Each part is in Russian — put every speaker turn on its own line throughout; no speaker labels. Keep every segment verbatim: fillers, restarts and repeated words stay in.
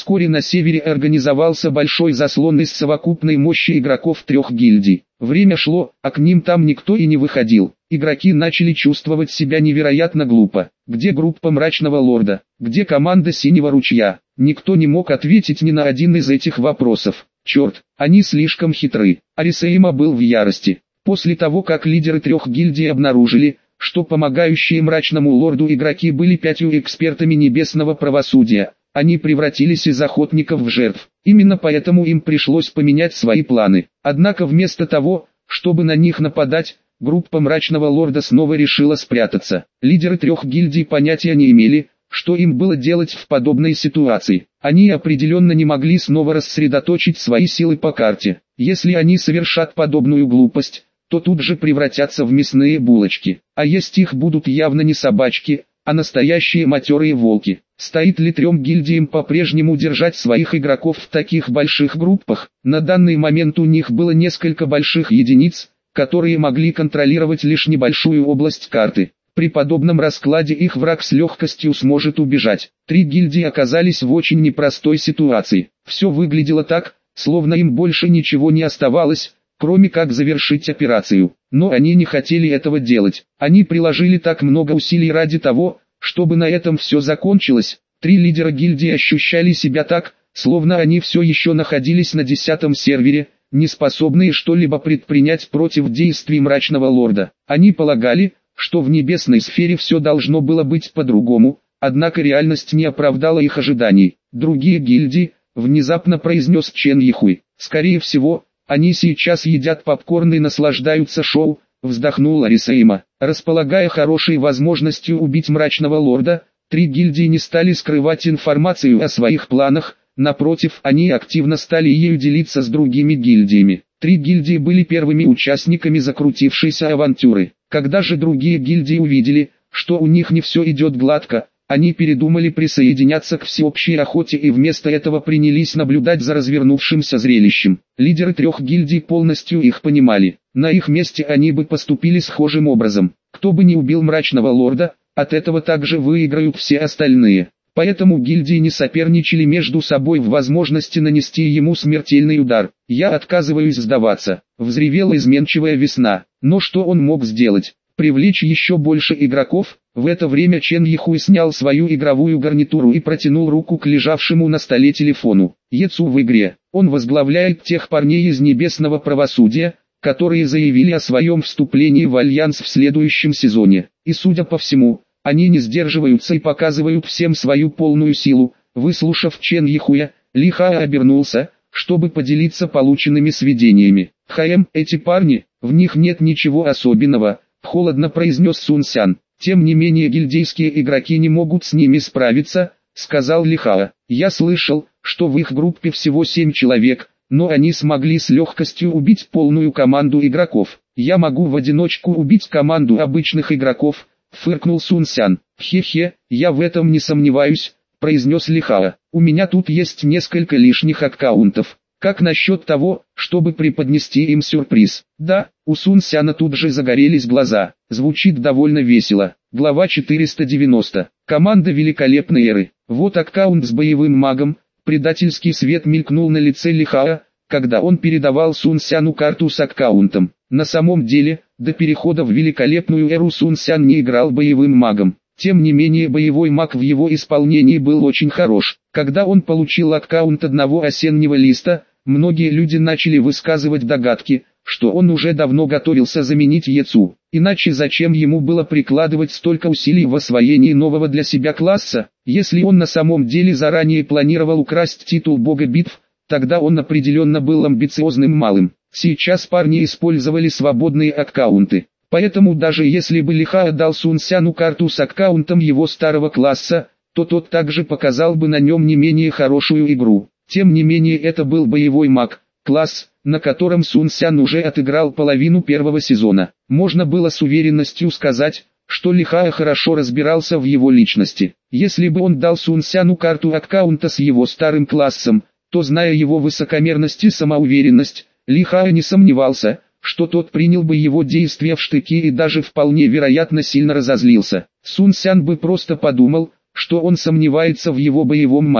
Вскоре на севере организовался большой заслон из совокупной мощи игроков трех гильдий. Время шло, а к ним там никто и не выходил. Игроки начали чувствовать себя невероятно глупо. Где группа Мрачного Лорда? Где команда Синего Ручья? Никто не мог ответить ни на один из этих вопросов. Черт, они слишком хитры. Арисейма был в ярости. После того, как лидеры трех гильдий обнаружили, что помогающие Мрачному Лорду игроки были пятью экспертами небесного правосудия, они превратились из охотников в жертв. Именно поэтому им пришлось поменять свои планы. Однако вместо того, чтобы на них нападать, группа Мрачного Лорда снова решила спрятаться. Лидеры трех гильдий понятия не имели, что им было делать в подобной ситуации. Они определенно не могли снова рассредоточить свои силы по карте. Если они совершат подобную глупость, то тут же превратятся в мясные булочки. А есть их будут явно не собачки, а настоящие матерые волки. Стоит ли трем гильдиям по-прежнему держать своих игроков в таких больших группах? На данный момент у них было несколько больших единиц, которые могли контролировать лишь небольшую область карты. При подобном раскладе их враг с легкостью сможет убежать. Три гильдии оказались в очень непростой ситуации. Все выглядело так, словно им больше ничего не оставалось, кроме как завершить операцию. Но они не хотели этого делать. Они приложили так много усилий ради того, чтобы на этом все закончилось. Три лидера гильдии ощущали себя так, словно они все еще находились на десятом сервере, не способные что-либо предпринять против действий Мрачного Лорда. Они полагали, что в небесной сфере все должно было быть по-другому, однако реальность не оправдала их ожиданий. Другие гильдии, внезапно произнес Чен Йихуй. Скорее всего, они сейчас едят попкорн и наслаждаются шоу, вздохнул Арисейма. Располагая хорошей возможностью убить Мрачного Лорда, три гильдии не стали скрывать информацию о своих планах, напротив, они активно стали ею делиться с другими гильдиями. Три гильдии были первыми участниками закрутившейся авантюры. Когда же другие гильдии увидели, что у них не все идет гладко, они передумали присоединяться к всеобщей охоте и вместо этого принялись наблюдать за развернувшимся зрелищем. Лидеры трех гильдий полностью их понимали. На их месте они бы поступили схожим образом. Кто бы ни убил Мрачного Лорда, от этого также выиграют все остальные. Поэтому гильдии не соперничали между собой в возможности нанести ему смертельный удар. «Я отказываюсь сдаваться», — взревела изменчивая Весна. Но что он мог сделать? Привлечь еще больше игроков? В это время Чен Йихуй снял свою игровую гарнитуру и протянул руку к лежавшему на столе телефону. Ецу в игре. Он возглавляет тех парней из Небесного Правосудия, которые заявили о своем вступлении в Альянс в следующем сезоне. И судя по всему, они не сдерживаются и показывают всем свою полную силу. Выслушав Чен Йихуя, Ли Хао обернулся, чтобы поделиться полученными сведениями. «Хаэм, эти парни, в них нет ничего особенного», — холодно произнес Сун Сян. «Тем не менее гильдейские игроки не могут с ними справиться», — сказал Ли Хао. «Я слышал, что в их группе всего семь человек, но они смогли с легкостью убить полную команду игроков. Я могу в одиночку убить команду обычных игроков», — фыркнул Сун Сян. «Хе-хе, я в этом не сомневаюсь», — произнес Ли Хао. «У меня тут есть несколько лишних аккаунтов. Как насчет того, чтобы преподнести им сюрприз?» «Да», у Сун Сяна тут же загорелись глаза. Звучит довольно весело. Глава четыреста девяносто. Команда великолепной эры. Вот аккаунт с боевым магом. Предательский свет мелькнул на лице Ли Хао, когда он передавал Сун Сяну карту с аккаунтом. На самом деле, до перехода в великолепную эру Сун Сян не играл боевым магом. Тем не менее боевой маг в его исполнении был очень хорош. Когда он получил аккаунт одного осеннего листа, многие люди начали высказывать догадки, что он уже давно готовился заменить Ецу. Иначе зачем ему было прикладывать столько усилий в освоении нового для себя класса? Если он на самом деле заранее планировал украсть титул бога битв, тогда он определенно был амбициозным малым. Сейчас парни использовали свободные аккаунты. Поэтому даже если бы Ли Хао дал Сун Сяну карту с аккаунтом его старого класса, то тот также показал бы на нем не менее хорошую игру. Тем не менее это был боевой маг, класс, на котором Сун Сян уже отыграл половину первого сезона. Можно было с уверенностью сказать, что Ли Хао хорошо разбирался в его личности. Если бы он дал Сун Сяну карту аккаунта с его старым классом, то, зная его высокомерность и самоуверенность, Ли Хао не сомневался, что тот принял бы его действия в штыки и даже вполне вероятно сильно разозлился. Сун Сян бы просто подумал, что он сомневается в его боевом маге.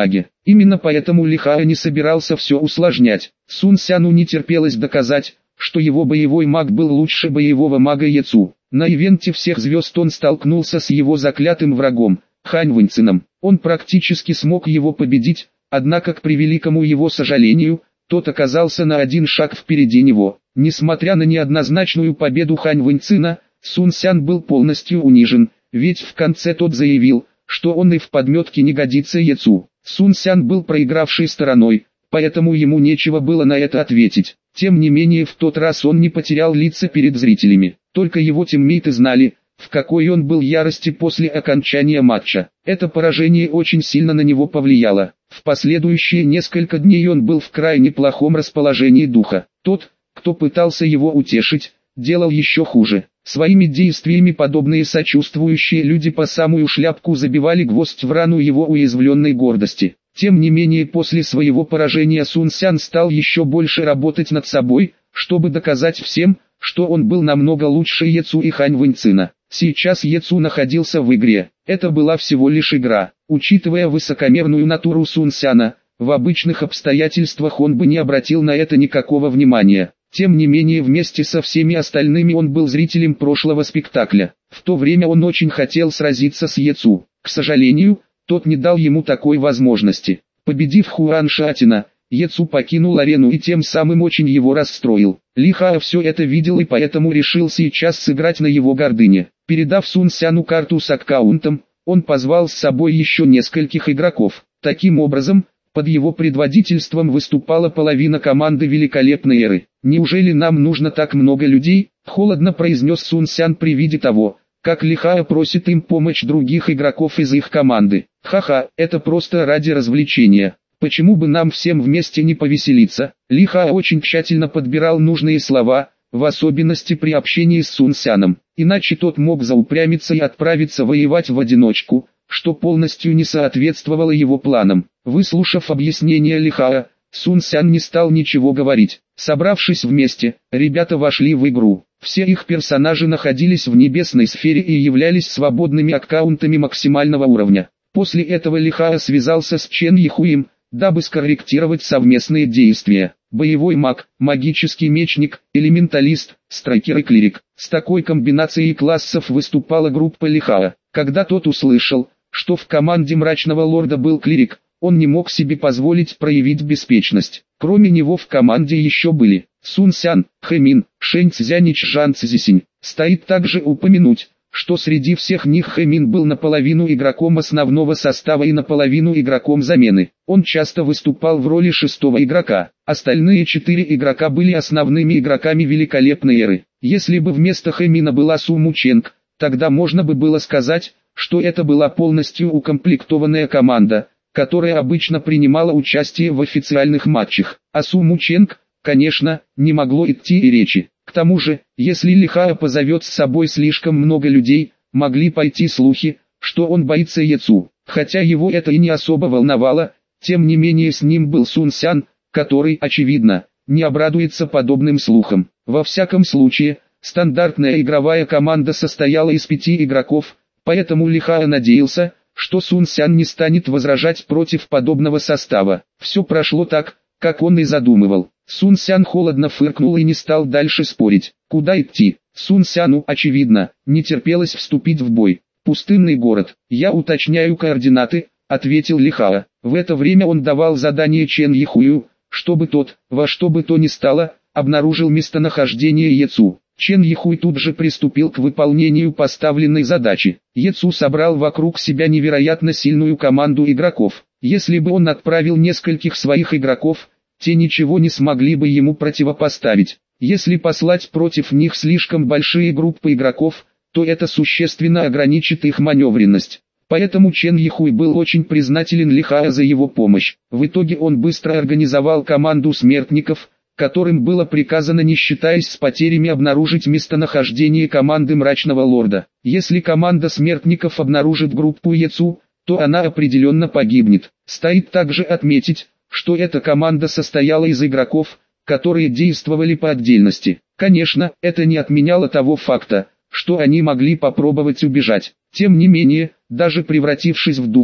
Именно поэтому Лихао не собирался все усложнять. Сун Сяну не терпелось доказать, что его боевой маг был лучше боевого мага Яцу. На ивенте всех звезд он столкнулся с его заклятым врагом, Хань Вэньцином. Он практически смог его победить, однако к превеликому его сожалению, тот оказался на один шаг впереди него. Несмотря на неоднозначную победу Хань Вэньцина, Сун Сян был полностью унижен, ведь в конце тот заявил, что он и в подметке не годится Яцу. Сун Сян был проигравшей стороной, поэтому ему нечего было на это ответить. Тем не менее в тот раз он не потерял лица перед зрителями. Только его тиммейты знали, в какой он был ярости после окончания матча. Это поражение очень сильно на него повлияло. В последующие несколько дней он был в крайне плохом расположении духа. Тот, кто пытался его утешить, делал еще хуже. Своими действиями подобные сочувствующие люди по самую шляпку забивали гвоздь в рану его уязвленной гордости. Тем не менее после своего поражения Сун Сян стал еще больше работать над собой, чтобы доказать всем, что он был намного лучше Яцу и Хань Вэньцина. Сейчас Яцу находился в игре. Это была всего лишь игра. Учитывая высокомерную натуру Сун Сяна, в обычных обстоятельствах он бы не обратил на это никакого внимания. Тем не менее вместе со всеми остальными он был зрителем прошлого спектакля. В то время он очень хотел сразиться с Яцу. К сожалению, тот не дал ему такой возможности. Победив Хуан Шатина, Яцу покинул арену и тем самым очень его расстроил. Лихао все это видел и поэтому решил сейчас сыграть на его гордыне. Передав Сун Сяну карту с аккаунтом, он позвал с собой еще нескольких игроков. Таким образом, под его предводительством выступала половина команды великолепной эры. «Неужели нам нужно так много людей?» – холодно произнес Сун Сян при виде того, как Лихао просит им помощь других игроков из их команды. «Ха-ха, это просто ради развлечения. Почему бы нам всем вместе не повеселиться?» Лихао очень тщательно подбирал нужные слова, в особенности при общении с Сун Сяном. Иначе тот мог заупрямиться и отправиться воевать в одиночку, что полностью не соответствовало его планам. Выслушав объяснение Лихао, Сун Сян не стал ничего говорить. Собравшись вместе, ребята вошли в игру. Все их персонажи находились в небесной сфере и являлись свободными аккаунтами максимального уровня. После этого Лихао связался с Чен Йихуем, дабы скорректировать совместные действия. Боевой маг, магический мечник, элементалист, страйкер и клирик. С такой комбинацией классов выступала группа Лихао. Когда тот услышал, что в команде Мрачного Лорда был клирик, он не мог себе позволить проявить беспечность. Кроме него в команде еще были Сун Сян, Хэмин, Шэнь Цзянь и Чжан Цзисинь. Стоит также упомянуть, что среди всех них Хэмин был наполовину игроком основного состава и наполовину игроком замены. Он часто выступал в роли шестого игрока. Остальные четыре игрока были основными игроками великолепной эры. Если бы вместо Хэмина была Су Му Ченг, тогда можно бы было сказать, что это была полностью укомплектованная команда, которая обычно принимала участие в официальных матчах. О Су Му Ченг, конечно, не могло идти и речи. К тому же, если Лихао позовет с собой слишком много людей, могли пойти слухи, что он боится Яцу. Хотя его это и не особо волновало, тем не менее с ним был Сун Сян, который, очевидно, не обрадуется подобным слухам. Во всяком случае, стандартная игровая команда состояла из пяти игроков, поэтому Лихао надеялся, что Сун Сян не станет возражать против подобного состава. Все прошло так, как он и задумывал. Сун Сян холодно фыркнул и не стал дальше спорить. Куда идти? Сун Сяну, очевидно, не терпелось вступить в бой. Пустынный город. Я уточняю координаты, ответил Лихао. В это время он давал задание Чен Йихую, чтобы тот, во что бы то ни стало, обнаружил местонахождение Яцу. Чен Йихуй тут же приступил к выполнению поставленной задачи. Яцу собрал вокруг себя невероятно сильную команду игроков. Если бы он отправил нескольких своих игроков, те ничего не смогли бы ему противопоставить. Если послать против них слишком большие группы игроков, то это существенно ограничит их маневренность. Поэтому Чен Йихуй был очень признателен Лихао за его помощь. В итоге он быстро организовал команду смертников, которым было приказано, не считаясь с потерями, обнаружить местонахождение команды Мрачного Лорда. Если команда смертников обнаружит группу Яцу, то она определенно погибнет. Стоит также отметить, что эта команда состояла из игроков, которые действовали по отдельности. Конечно, это не отменяло того факта, что они могли попробовать убежать. Тем не менее, даже превратившись в духов,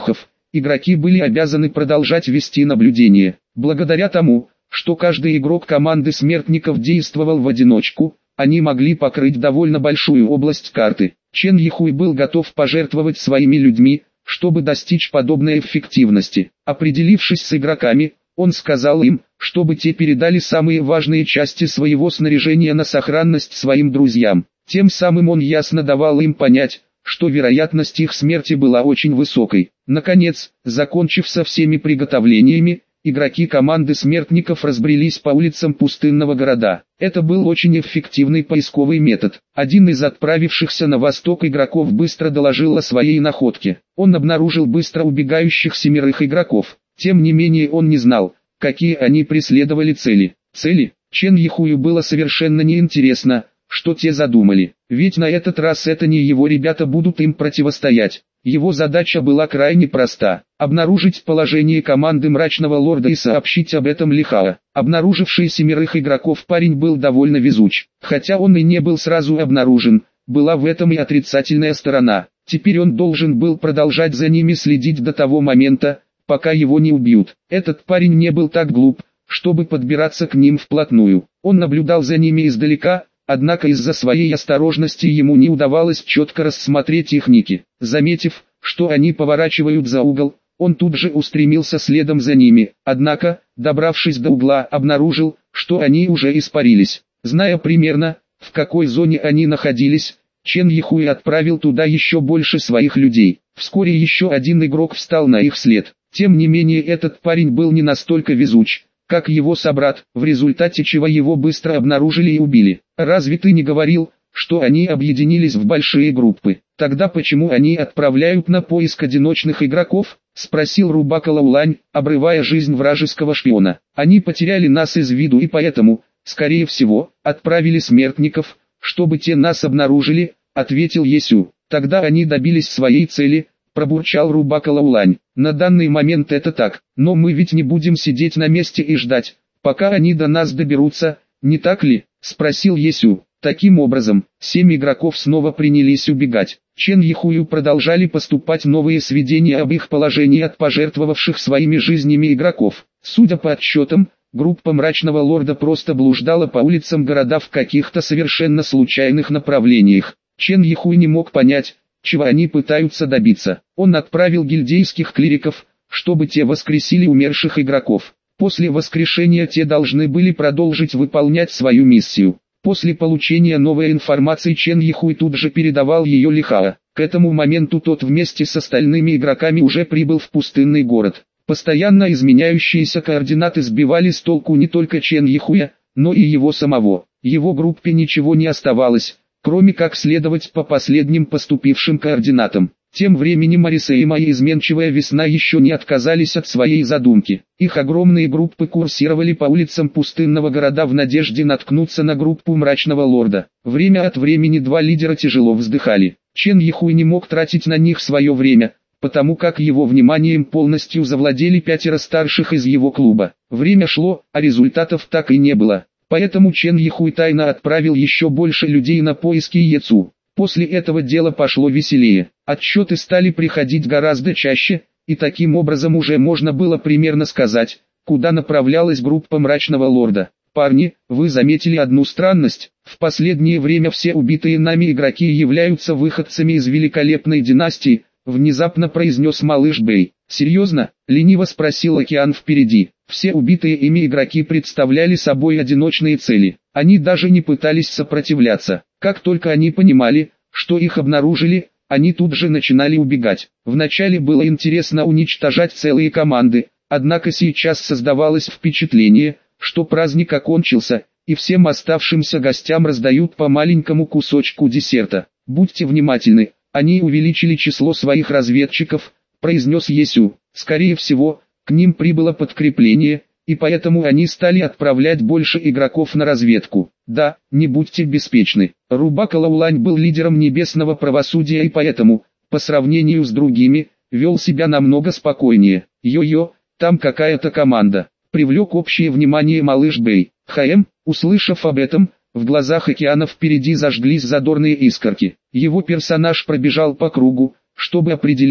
игроки были обязаны продолжать вести наблюдение. Благодаря тому, что каждый игрок команды смертников действовал в одиночку, они могли покрыть довольно большую область карты. Чен Йихуй был готов пожертвовать своими людьми, чтобы достичь подобной эффективности. Определившись с игроками, он сказал им, чтобы те передали самые важные части своего снаряжения на сохранность своим друзьям. Тем самым он ясно давал им понять, что вероятность их смерти была очень высокой. Наконец, закончив со всеми приготовлениями, игроки команды смертников разбрелись по улицам пустынного города. Это был очень эффективный поисковый метод. Один из отправившихся на восток игроков быстро доложил о своей находке. Он обнаружил быстро убегающих семерых игроков. Тем не менее он не знал, какие они преследовали цели. Цели? Чен Йихую было совершенно неинтересно, что те задумали, ведь на этот раз это не его ребята будут им противостоять. Его задача была крайне проста – обнаружить положение команды Мрачного Лорда и сообщить об этом Лихао. Обнаруживший семерых игроков парень был довольно везуч. Хотя он и не был сразу обнаружен, была в этом и отрицательная сторона. Теперь он должен был продолжать за ними следить до того момента, пока его не убьют. Этот парень не был так глуп, чтобы подбираться к ним вплотную. Он наблюдал за ними издалека, однако из-за своей осторожности ему не удавалось четко рассмотреть их ники. Заметив, что они поворачивают за угол, он тут же устремился следом за ними, однако, добравшись до угла, обнаружил, что они уже испарились. Зная примерно, в какой зоне они находились, Чен Йихуй отправил туда еще больше своих людей. Вскоре еще один игрок встал на их след. Тем не менее этот парень был не настолько везуч, как его собрат, в результате чего его быстро обнаружили и убили. Разве ты не говорил, что они объединились в большие группы? Тогда почему они отправляют на поиск одиночных игроков? Спросил Рубака Лаулань, обрывая жизнь вражеского шпиона. Они потеряли нас из виду и поэтому, скорее всего, отправили смертников, чтобы те нас обнаружили, ответил Есю. Тогда они добились своей цели, пробурчал Рубака Лаулань. На данный момент это так, но мы ведь не будем сидеть на месте и ждать, пока они до нас доберутся, не так ли? Спросил Есю. Таким образом, семь игроков снова принялись убегать. Чен Йихую продолжали поступать новые сведения об их положении от пожертвовавших своими жизнями игроков. Судя по отчетам, группа Мрачного Лорда просто блуждала по улицам города в каких-то совершенно случайных направлениях. Чен Йихуй не мог понять, чего они пытаются добиться. Он отправил гильдейских клириков, чтобы те воскресили умерших игроков. После воскрешения те должны были продолжить выполнять свою миссию. После получения новой информации Чен Йихуй тут же передавал ее Лихао. К этому моменту тот вместе с остальными игроками уже прибыл в пустынный город. Постоянно изменяющиеся координаты сбивали с толку не только Чен Йихуя, но и его самого. Его группе ничего не оставалось, кроме как следовать по последним поступившим координатам. Тем временем Арисейма и изменчивая весна еще не отказались от своей задумки. Их огромные группы курсировали по улицам пустынного города в надежде наткнуться на группу Мрачного Лорда. Время от времени два лидера тяжело вздыхали. Чен Йихуй не мог тратить на них свое время, потому как его вниманием полностью завладели пятеро старших из его клуба. Время шло, а результатов так и не было. Поэтому Чен Йихуй тайно отправил еще больше людей на поиски Ецу. После этого дело пошло веселее. Отчеты стали приходить гораздо чаще, и таким образом уже можно было примерно сказать, куда направлялась группа Мрачного Лорда. Парни, вы заметили одну странность? В последнее время все убитые нами игроки являются выходцами из великолепной династии, внезапно произнес малыш Бэй. Серьезно? Лениво спросил Океан впереди. Все убитые ими игроки представляли собой одиночные цели. Они даже не пытались сопротивляться. Как только они понимали, что их обнаружили, они тут же начинали убегать. Вначале было интересно уничтожать целые команды, однако сейчас создавалось впечатление, что праздник окончился, и всем оставшимся гостям раздают по маленькому кусочку десерта. Будьте внимательны, они увеличили число своих разведчиков, произнес Есю. Скорее всего, к ним прибыло подкрепление, и поэтому они стали отправлять больше игроков на разведку. Да, не будьте беспечны. Рубака Лаулань был лидером небесного правосудия и поэтому, по сравнению с другими, вел себя намного спокойнее. Йо-йо, там какая-то команда. Привлек общее внимание малыш Бэй. Хаэм, услышав об этом, в глазах Океана впереди зажглись задорные искорки. Его персонаж пробежал по кругу, чтобы определить,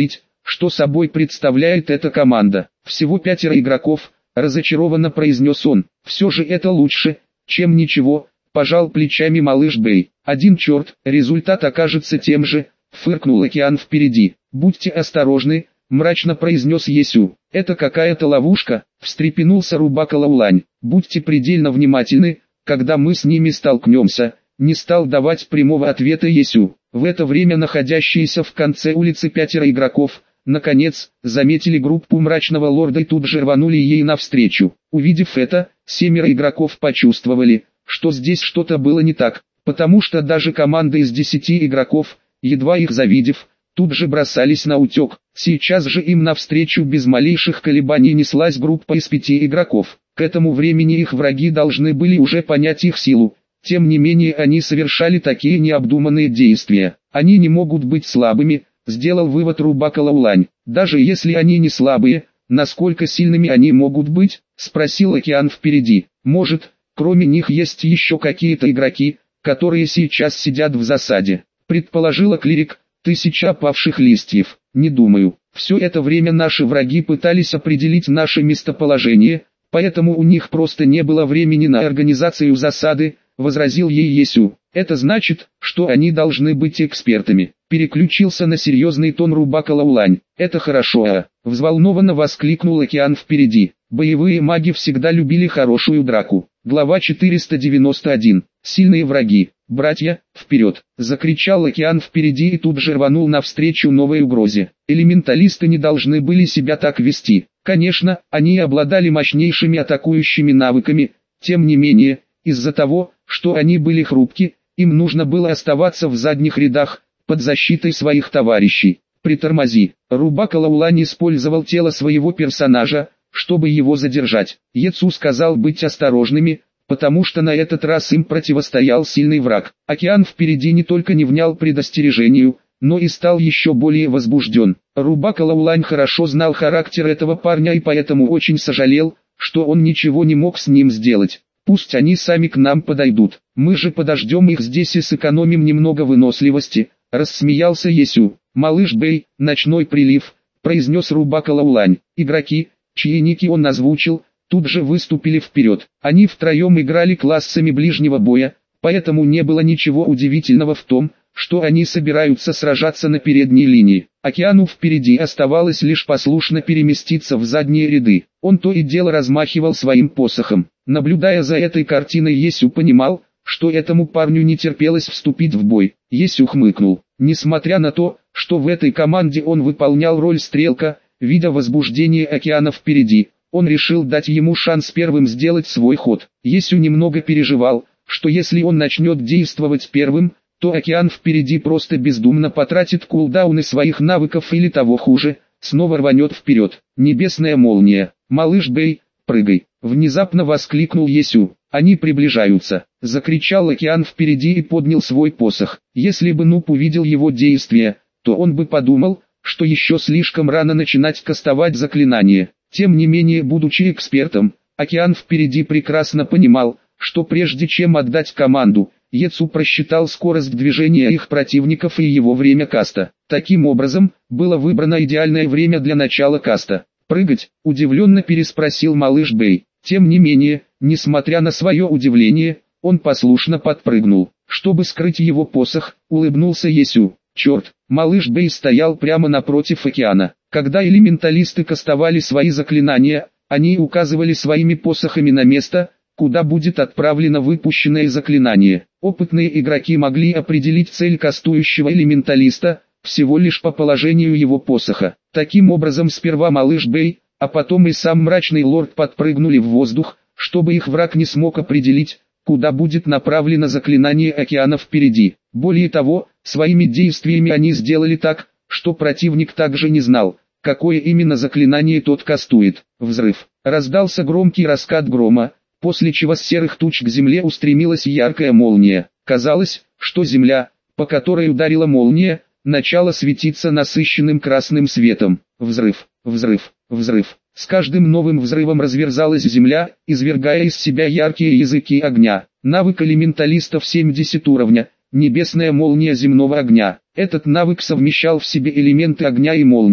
что собой представляет эта команда. Всего пятеро игроков, разочарованно произнес он. Все же это лучше, чем ничего, пожал плечами малыш Бэй. Один черт, результат окажется тем же, фыркнул океан впереди. Будьте осторожны, мрачно произнес Есю. Это какая-то ловушка, встрепенулся Рубака Лаулань. Будьте предельно внимательны, когда мы с ними столкнемся, не стал давать прямого ответа Есю. В это время находящиеся в конце улицы пятеро игроков, наконец, заметили группу мрачного лорда и тут же рванули ей навстречу. Увидев это, семеро игроков почувствовали, что здесь что-то было не так, потому что даже команда из десяти игроков, едва их завидев, тут же бросались на утек. Сейчас же им навстречу без малейших колебаний неслась группа из пяти игроков. К этому времени их враги должны были уже понять их силу. Тем не менее они совершали такие необдуманные действия. Они не могут быть слабыми, сделал вывод Рубака Лаулань. Даже если они не слабые, насколько сильными они могут быть, спросил океан впереди. Может, кроме них есть еще какие-то игроки, которые сейчас сидят в засаде, предположила клирик. Тысяча опавших листьев. Не думаю. Все это время наши враги пытались определить наше местоположение, поэтому у них просто не было времени на организацию засады, возразил ей Есю. Это значит, что они должны быть экспертами. Переключился на серьезный тон Рубака Лаулань. Это хорошо, а? Взволнованно воскликнул океан впереди. Боевые маги всегда любили хорошую драку. Глава четыреста девяносто один. Сильные враги. «Братья, вперед!» – закричал океан впереди и тут же рванул навстречу новой угрозе. Элементалисты не должны были себя так вести. Конечно, они обладали мощнейшими атакующими навыками, тем не менее, из-за того, что они были хрупки, им нужно было оставаться в задних рядах, под защитой своих товарищей. «Притормози!» Рубака Лаулань использовал тело своего персонажа, чтобы его задержать. Ецу сказал быть осторожными, потому что на этот раз им противостоял сильный враг. Океан впереди не только не внял предостережению, но и стал еще более возбужден. Рубака Лаулань хорошо знал характер этого парня и поэтому очень сожалел, что он ничего не мог с ним сделать. Пусть они сами к нам подойдут, мы же подождем их здесь и сэкономим немного выносливости, рассмеялся Есю. Малыш Бэй, ночной прилив, произнес Рубака Лаулань. Игроки, чьи ники он озвучил, тут же выступили вперед. Они втроем играли классами ближнего боя, поэтому не было ничего удивительного в том, что они собираются сражаться на передней линии. Океану впереди оставалось лишь послушно переместиться в задние ряды. Он то и дело размахивал своим посохом. Наблюдая за этой картиной, Есю понимал, что этому парню не терпелось вступить в бой. Есю хмыкнул. Несмотря на то, что в этой команде он выполнял роль стрелка, видя возбуждение океана впереди, он решил дать ему шанс первым сделать свой ход. Есю немного переживал, что если он начнет действовать первым, то океан впереди просто бездумно потратит кулдауны своих навыков или того хуже, снова рванет вперед. Небесная молния. «Малыш Бэй, прыгай!» Внезапно воскликнул Есю. «Они приближаются!» Закричал океан впереди и поднял свой посох. Если бы Нуб увидел его действия, то он бы подумал, что еще слишком рано начинать кастовать заклинание. Тем не менее, будучи экспертом, океан впереди прекрасно понимал, что прежде чем отдать команду, Ецу просчитал скорость движения их противников и его время каста. Таким образом, было выбрано идеальное время для начала каста. «Прыгать?» – удивленно переспросил малыш Бэй. Тем не менее, несмотря на свое удивление, он послушно подпрыгнул. Чтобы скрыть его посох, улыбнулся Есю. Черт, малыш Бэй стоял прямо напротив океана. Когда элементалисты кастовали свои заклинания, они указывали своими посохами на место, куда будет отправлено выпущенное заклинание. Опытные игроки могли определить цель кастующего элементалиста, всего лишь по положению его посоха. Таким образом сперва малыш Бэй, а потом и сам мрачный лорд подпрыгнули в воздух, чтобы их враг не смог определить, куда будет направлено заклинание океана впереди. Более того, своими действиями они сделали так, что противник также не знал, какое именно заклинание тот кастует. Взрыв. Раздался громкий раскат грома, после чего с серых туч к земле устремилась яркая молния. Казалось, что земля, по которой ударила молния, начала светиться насыщенным красным светом. Взрыв, взрыв, взрыв. С каждым новым взрывом разверзалась земля, извергая из себя яркие языки огня. Навык элементалистов семьдесят уровня, небесная молния земного огня. Этот навык совмещал в себе элементы огня и молнии.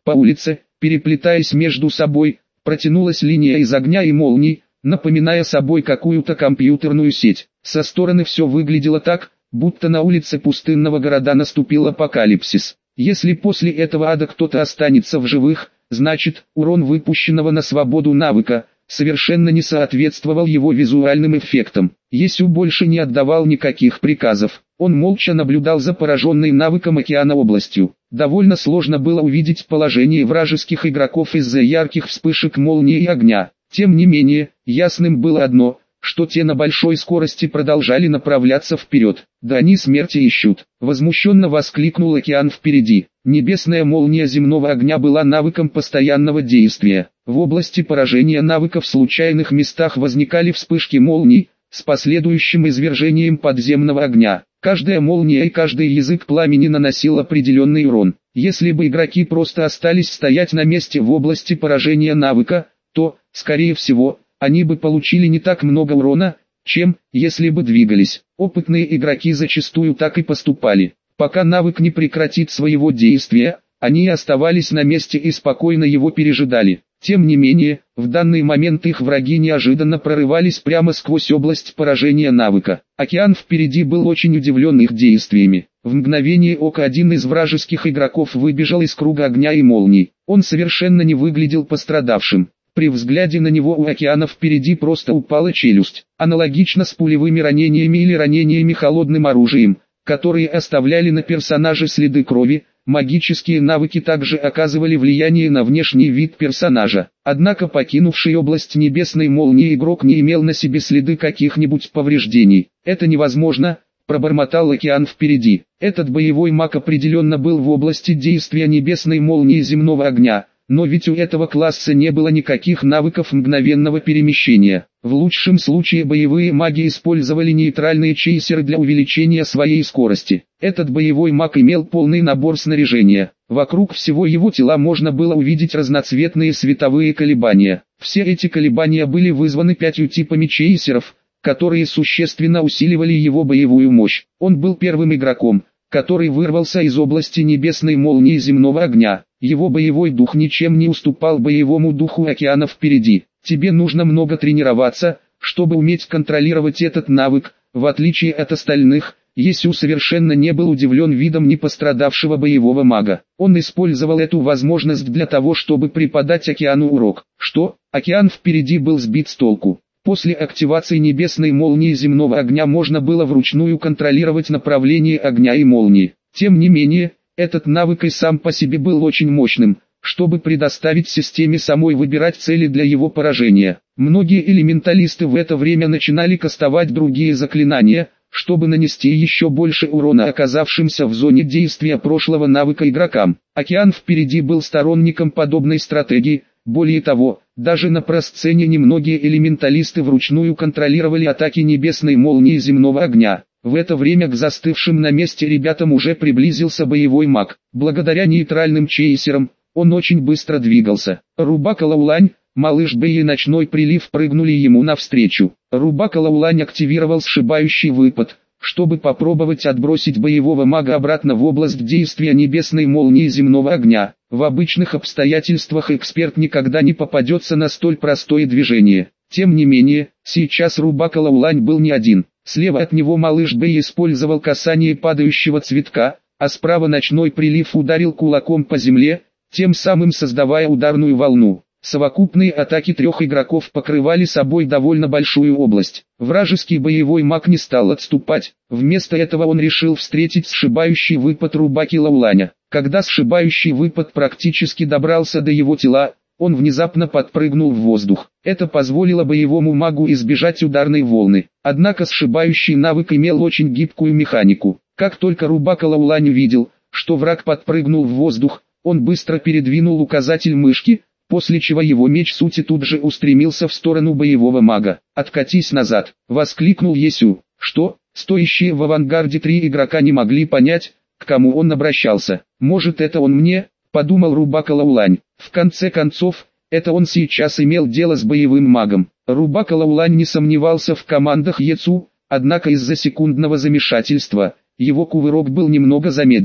По улице, переплетаясь между собой, протянулась линия из огня и молний, напоминая собой какую-то компьютерную сеть. Со стороны все выглядело так, будто на улице пустынного города наступил апокалипсис. Если после этого ада кто-то останется в живых, значит, урон выпущенного на свободу навыка совершенно не соответствовал его визуальным эффектам. Есю больше не отдавал никаких приказов. Он молча наблюдал за пораженной навыком океана областью. Довольно сложно было увидеть положение вражеских игроков из-за ярких вспышек молнии и огня. Тем не менее, ясным было одно, что те на большой скорости продолжали направляться вперед. Да они смерти ищут. Возмущенно воскликнул океан впереди. Небесная молния земного огня была навыком постоянного действия. В области поражения навыка в случайных местах возникали вспышки молний, с последующим извержением подземного огня. Каждая молния и каждый язык пламени наносил определенный урон. Если бы игроки просто остались стоять на месте в области поражения навыка, то, скорее всего, они бы получили не так много урона, чем, если бы двигались. Опытные игроки зачастую так и поступали. Пока навык не прекратит своего действия, они оставались на месте и спокойно его пережидали. Тем не менее, в данный момент их враги неожиданно прорывались прямо сквозь область поражения навыка. Океан впереди был очень удивлен их действиями. В мгновение ока один из вражеских игроков выбежал из круга огня и молний. Он совершенно не выглядел пострадавшим. При взгляде на него у океана впереди просто упала челюсть. Аналогично с пулевыми ранениями или ранениями холодным оружием, которые оставляли на персонаже следы крови, магические навыки также оказывали влияние на внешний вид персонажа. Однако покинувший область небесной молнии игрок не имел на себе следы каких-нибудь повреждений. «Это невозможно», — пробормотал океан впереди. Этот боевой маг определенно был в области действия небесной молнии земного огня. Но ведь у этого класса не было никаких навыков мгновенного перемещения. В лучшем случае боевые маги использовали нейтральные чейсеры для увеличения своей скорости. Этот боевой маг имел полный набор снаряжения. Вокруг всего его тела можно было увидеть разноцветные световые колебания. Все эти колебания были вызваны пятью типами чейсеров, которые существенно усиливали его боевую мощь. Он был первым игроком, который вырвался из области небесной молнии земного огня. Его боевой дух ничем не уступал боевому духу океана впереди. Тебе нужно много тренироваться, чтобы уметь контролировать этот навык. В отличие от остальных, Есю совершенно не был удивлен видом непострадавшего боевого мага. Он использовал эту возможность для того, чтобы преподать океану урок. Что? Океан впереди был сбит с толку. После активации небесной молнии земного огня можно было вручную контролировать направление огня и молнии. Тем не менее, этот навык и сам по себе был очень мощным, чтобы предоставить системе самой выбирать цели для его поражения. Многие элементалисты в это время начинали кастовать другие заклинания, чтобы нанести еще больше урона оказавшимся в зоне действия прошлого навыка игрокам. Океан впереди был сторонником подобной стратегии. Более того, даже на просцене немногие элементалисты вручную контролировали атаки небесной молнии земного огня. В это время к застывшим на месте ребятам уже приблизился боевой маг. Благодаря нейтральным чейсерам, он очень быстро двигался. Рубака Лаулань, малыш Бэй и ночной прилив прыгнули ему навстречу. Рубака Лаулань активировал сшибающий выпад, чтобы попробовать отбросить боевого мага обратно в область действия небесной молнии земного огня. В обычных обстоятельствах эксперт никогда не попадется на столь простое движение. Тем не менее, сейчас Рубака Лаулань был не один. Слева от него малыш Бэй использовал касание падающего цветка, а справа ночной прилив ударил кулаком по земле, тем самым создавая ударную волну. Совокупные атаки трех игроков покрывали собой довольно большую область. Вражеский боевой маг не стал отступать, вместо этого он решил встретить сшибающий выпад Рубаки Лауланя. Когда сшибающий выпад практически добрался до его тела, он внезапно подпрыгнул в воздух. Это позволило боевому магу избежать ударной волны. Однако сшибающий навык имел очень гибкую механику. Как только Рубака Лаулань увидел, что враг подпрыгнул в воздух, он быстро передвинул указатель мышки, после чего его меч сути тут же устремился в сторону боевого мага. «Откатись назад!» — воскликнул Есю. Что? Стоящие в авангарде три игрока не могли понять, к кому он обращался. «Может, это он мне?» — подумал Рубака Лаулань. В конце концов, это он сейчас имел дело с боевым магом. Рубака Лаулань не сомневался в командах Есю, однако из-за секундного замешательства, его кувырок был немного замедлен.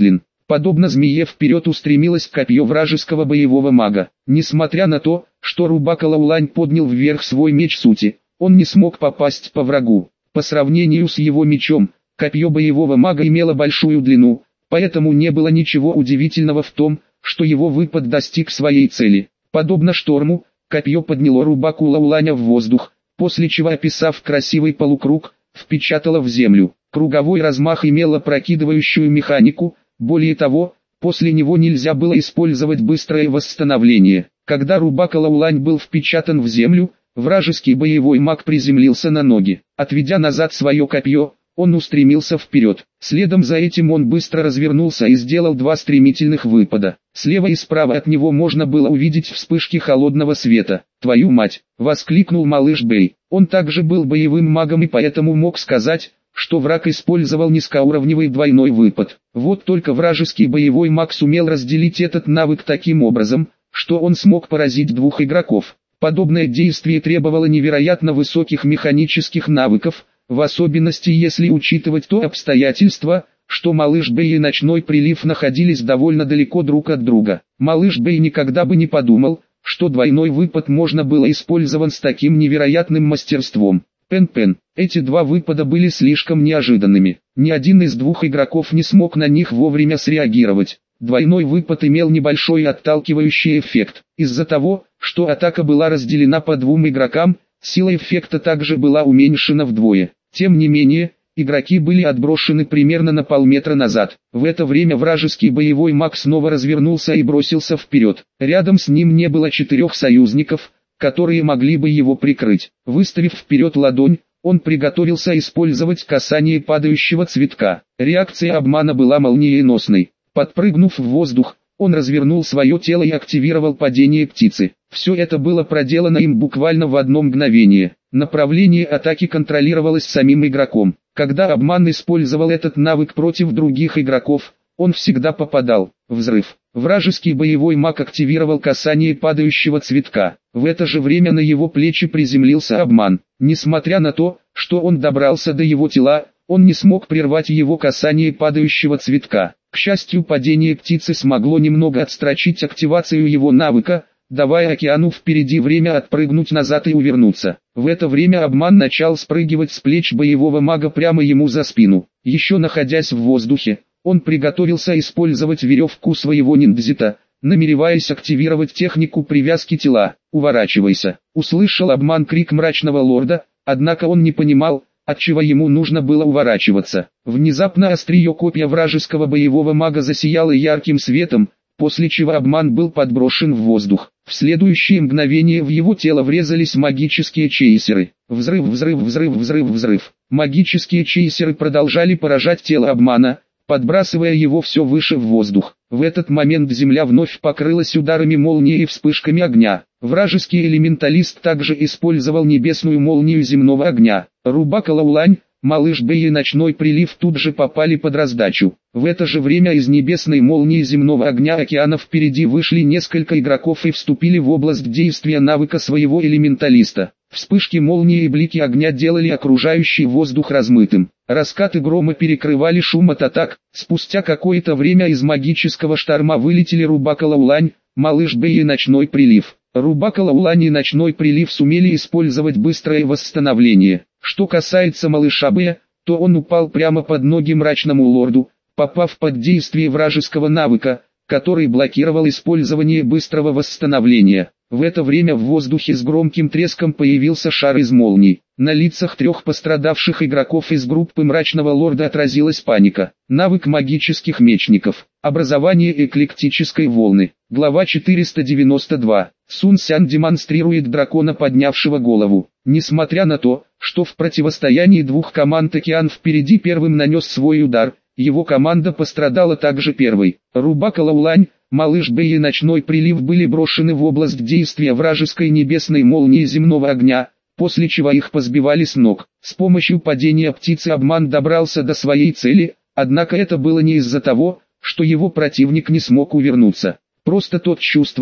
Подобно змее вперед устремилось копье вражеского боевого мага. Несмотря на то, что Рубака-Лаулань поднял вверх свой меч сути, он не смог попасть по врагу. По сравнению с его мечом, копье боевого мага имело большую длину, поэтому не было ничего удивительного в том, что его выпад достиг своей цели. Подобно шторму, копье подняло Рубаку-Лауланя в воздух, после чего, описав красивый полукруг, впечатало в землю. Круговой размах имел опрокидывающую механику, более того, после него нельзя было использовать быстрое восстановление. Когда Рубака-Лаулань был впечатан в землю, вражеский боевой маг приземлился на ноги. Отведя назад свое копье, он устремился вперед. Следом за этим он быстро развернулся и сделал два стремительных выпада. Слева и справа от него можно было увидеть вспышки холодного света. «Твою мать!» — воскликнул малыш Бэй. Он также был боевым магом и поэтому мог сказать, что враг использовал низкоуровневый двойной выпад. Вот только вражеский боевой маг сумел разделить этот навык таким образом, что он смог поразить двух игроков. Подобное действие требовало невероятно высоких механических навыков, в особенности если учитывать то обстоятельство, что малыш Бэй и Ночной Прилив находились довольно далеко друг от друга. Малыш Бэй никогда бы не подумал, что двойной выпад можно было использовать с таким невероятным мастерством. Пен-пен. Эти два выпада были слишком неожиданными. Ни один из двух игроков не смог на них вовремя среагировать. Двойной выпад имел небольшой отталкивающий эффект. Из-за того, что атака была разделена по двум игрокам, сила эффекта также была уменьшена вдвое. Тем не менее, игроки были отброшены примерно на полметра назад. В это время вражеский боевой маг снова развернулся и бросился вперед. Рядом с ним не было четырех союзников, которые могли бы его прикрыть. Выставив вперед ладонь, он приготовился использовать касание падающего цветка. Реакция обмана была молниеносной. Подпрыгнув в воздух, он развернул свое тело и активировал падение птицы. Все это было проделано им буквально в одно мгновение. Направление атаки контролировалось самим игроком. Когда обман использовал этот навык против других игроков, он всегда попадал. Взрыв. Вражеский боевой маг активировал касание падающего цветка. В это же время на его плечи приземлился обман. Несмотря на то, что он добрался до его тела, он не смог прервать его касание падающего цветка. К счастью, падение птицы смогло немного отстрочить активацию его навыка, давая океану впереди время отпрыгнуть назад и увернуться. В это время обман начал спрыгивать с плеч боевого мага прямо ему за спину. Еще находясь в воздухе, он приготовился использовать веревку своего ниндзита, намереваясь активировать технику привязки тела. «Уворачивайся!» — услышал обман крик мрачного лорда, однако он не понимал, отчего ему нужно было уворачиваться. Внезапно острие копья вражеского боевого мага засияло ярким светом, после чего обман был подброшен в воздух. В следующее мгновение в его тело врезались магические чейсеры. Взрыв, взрыв, взрыв, взрыв, взрыв. Магические чейсеры продолжали поражать тело обмана, подбрасывая его все выше в воздух. В этот момент земля вновь покрылась ударами молнии и вспышками огня. Вражеский элементалист также использовал небесную молнию земного огня. Рубака-Лаулань, малыш Бэй и Ночной Прилив тут же попали под раздачу. В это же время из небесной молнии земного огня океана впереди вышли несколько игроков и вступили в область действия навыка своего элементалиста. Вспышки молнии и блики огня делали окружающий воздух размытым. Раскаты грома перекрывали шум от атак. Спустя какое-то время из магического шторма вылетели Рубака-Лаулань, малыш Бэй и Ночной Прилив. Рубака-Лаулань и Ночной Прилив сумели использовать быстрое восстановление. Что касается малыша Бэя, то он упал прямо под ноги мрачному лорду, попав под действие вражеского навыка, который блокировал использование быстрого восстановления. В это время в воздухе с громким треском появился шар из молний. На лицах трех пострадавших игроков из группы мрачного лорда отразилась паника. Навык магических мечников. Образование эклектической волны. Глава четыреста девяносто два. Сун Сян демонстрирует дракона, поднявшего голову. Несмотря на то, что в противостоянии двух команд океан впереди первым нанес свой удар, его команда пострадала также первой. Рубака-Лаулань, малыш Бэй и Ночной Прилив были брошены в область действия вражеской небесной молнии земного огня, после чего их позбивали с ног. С помощью падения птицы обман добрался до своей цели, однако это было не из-за того, что его противник не смог увернуться. Просто тот чувствовал,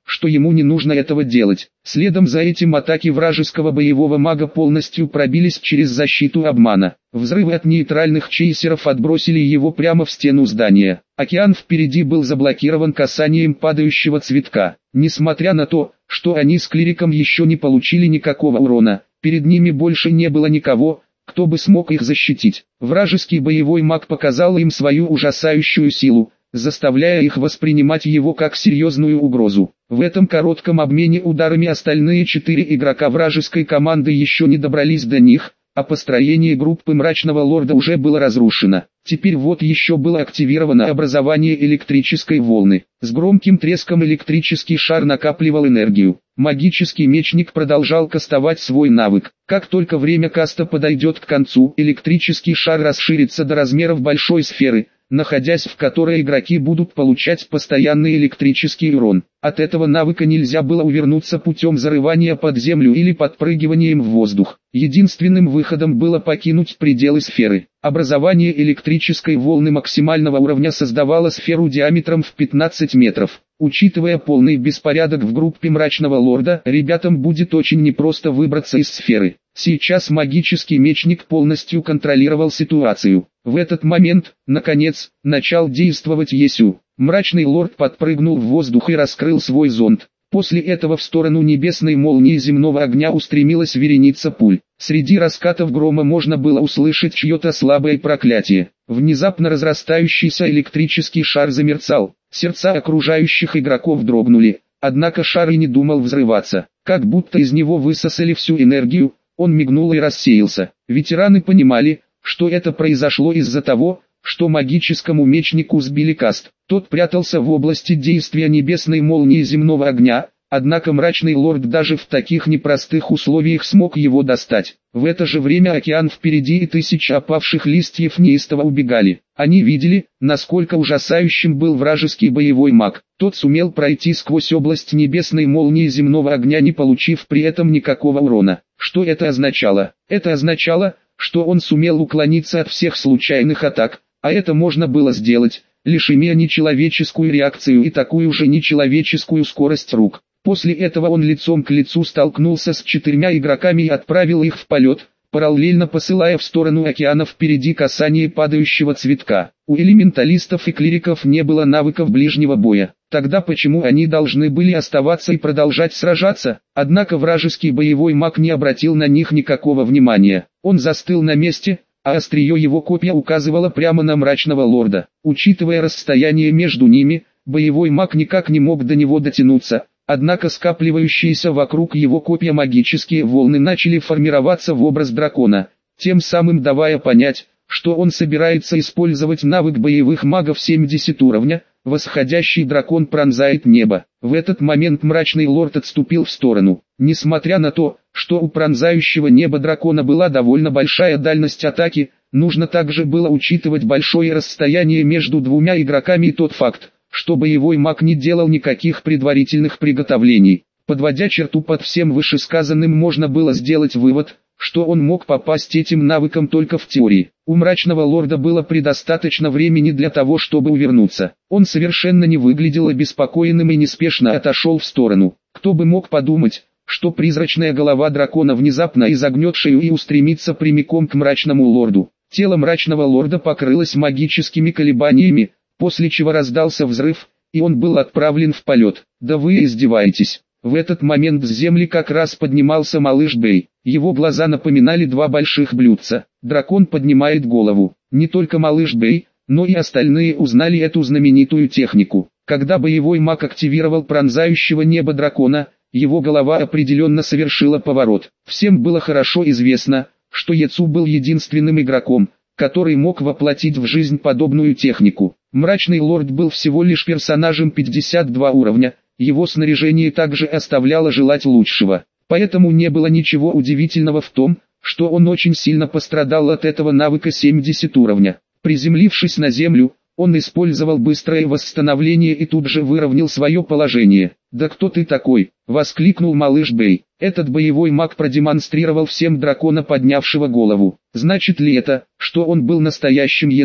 что ему не нужно этого делать. Следом за этим атаки вражеского боевого мага полностью пробились через защиту обмана. Взрывы от нейтральных чейсеров отбросили его прямо в стену здания. Океан впереди был заблокирован касанием падающего цветка. Несмотря на то, что они с клириком еще не получили никакого урона, перед ними больше не было никого, кто бы смог их защитить. Вражеский боевой маг показал им свою ужасающую силу, заставляя их воспринимать его как серьезную угрозу. В этом коротком обмене ударами остальные четыре игрока вражеской команды еще не добрались до них, а построение группы Мрачного Лорда уже было разрушено. Теперь вот еще было активировано образование электрической волны. С громким треском электрический шар накапливал энергию. Магический мечник продолжал кастовать свой навык. Как только время каста подойдет к концу, электрический шар расширится до размеров большой сферы, находясь в которой игроки будут получать постоянный электрический урон. От этого навыка нельзя было увернуться путем зарывания под землю или подпрыгиванием в воздух. Единственным выходом было покинуть пределы сферы. Образование электрической волны максимального уровня создавало сферу диаметром в пятнадцать метров. Учитывая полный беспорядок в группе Мрачного Лорда, ребятам будет очень непросто выбраться из сферы. Сейчас магический мечник полностью контролировал ситуацию. В этот момент, наконец, начал действовать Есю. Мрачный Лорд подпрыгнул в воздух и раскрыл свой зонд. После этого в сторону небесной молнии земного огня устремилась вереница пуль. Среди раскатов грома можно было услышать чье-то слабое проклятие. Внезапно разрастающийся электрический шар замерцал. Сердца окружающих игроков дрогнули, однако шар и не думал взрываться. Как будто из него высосали всю энергию, он мигнул и рассеялся. Ветераны понимали, что это произошло из-за того, что магическому мечнику сбили каст. Тот прятался в области действия небесной молнии земного огня, однако Мрачный Лорд даже в таких непростых условиях смог его достать. В это же время океан впереди и тысячи опавших листьев неистово убегали. Они видели, насколько ужасающим был вражеский боевой маг. Тот сумел пройти сквозь область небесной молнии земного огня, не получив при этом никакого урона. Что это означало? Это означало, что он сумел уклониться от всех случайных атак, а это можно было сделать, лишь имея нечеловеческую реакцию и такую же нечеловеческую скорость рук. После этого он лицом к лицу столкнулся с четырьмя игроками и отправил их в полет, параллельно посылая в сторону океана впереди касание падающего цветка. У элементалистов и клириков не было навыков ближнего боя. Тогда почему они должны были оставаться и продолжать сражаться? Однако вражеский боевой маг не обратил на них никакого внимания. Он застыл на месте, а острие его копья указывало прямо на Мрачного Лорда. Учитывая расстояние между ними, боевой маг никак не мог до него дотянуться. Однако скапливающиеся вокруг его копья магические волны начали формироваться в образ дракона, тем самым давая понять, что он собирается использовать навык боевых магов семидесятого уровня, восходящий дракон пронзает небо. В этот момент Мрачный Лорд отступил в сторону. Несмотря на то, что у пронзающего небо дракона была довольно большая дальность атаки, нужно также было учитывать большое расстояние между двумя игроками и тот факт, что боевой маг не делал никаких предварительных приготовлений. Подводя черту под всем вышесказанным, можно было сделать вывод, что он мог попасть этим навыком только в теории. У Мрачного Лорда было предостаточно времени для того, чтобы увернуться. Он совершенно не выглядел обеспокоенным и неспешно отошел в сторону. Кто бы мог подумать, что призрачная голова дракона внезапно изогнет шею и устремится прямиком к Мрачному Лорду. Тело Мрачного Лорда покрылось магическими колебаниями, после чего раздался взрыв, и он был отправлен в полет. «Да вы издеваетесь!» В этот момент с земли как раз поднимался малыш Бэй. Его глаза напоминали два больших блюдца. Дракон поднимает голову. Не только малыш Бэй, но и остальные узнали эту знаменитую технику. Когда боевой маг активировал пронзающего небо дракона, его голова определенно совершила поворот. Всем было хорошо известно, что Яцу был единственным игроком, который мог воплотить в жизнь подобную технику. Мрачный Лорд был всего лишь персонажем пятьдесят два уровня, его снаряжение также оставляло желать лучшего. Поэтому не было ничего удивительного в том, что он очень сильно пострадал от этого навыка семидесятого уровня. Приземлившись на землю, он использовал быстрое восстановление и тут же выровнял свое положение. «Да кто ты такой?» — воскликнул малыш Бэй. Этот боевой маг продемонстрировал всем дракона, поднявшего голову. Значит ли это, что он был настоящим Яцу?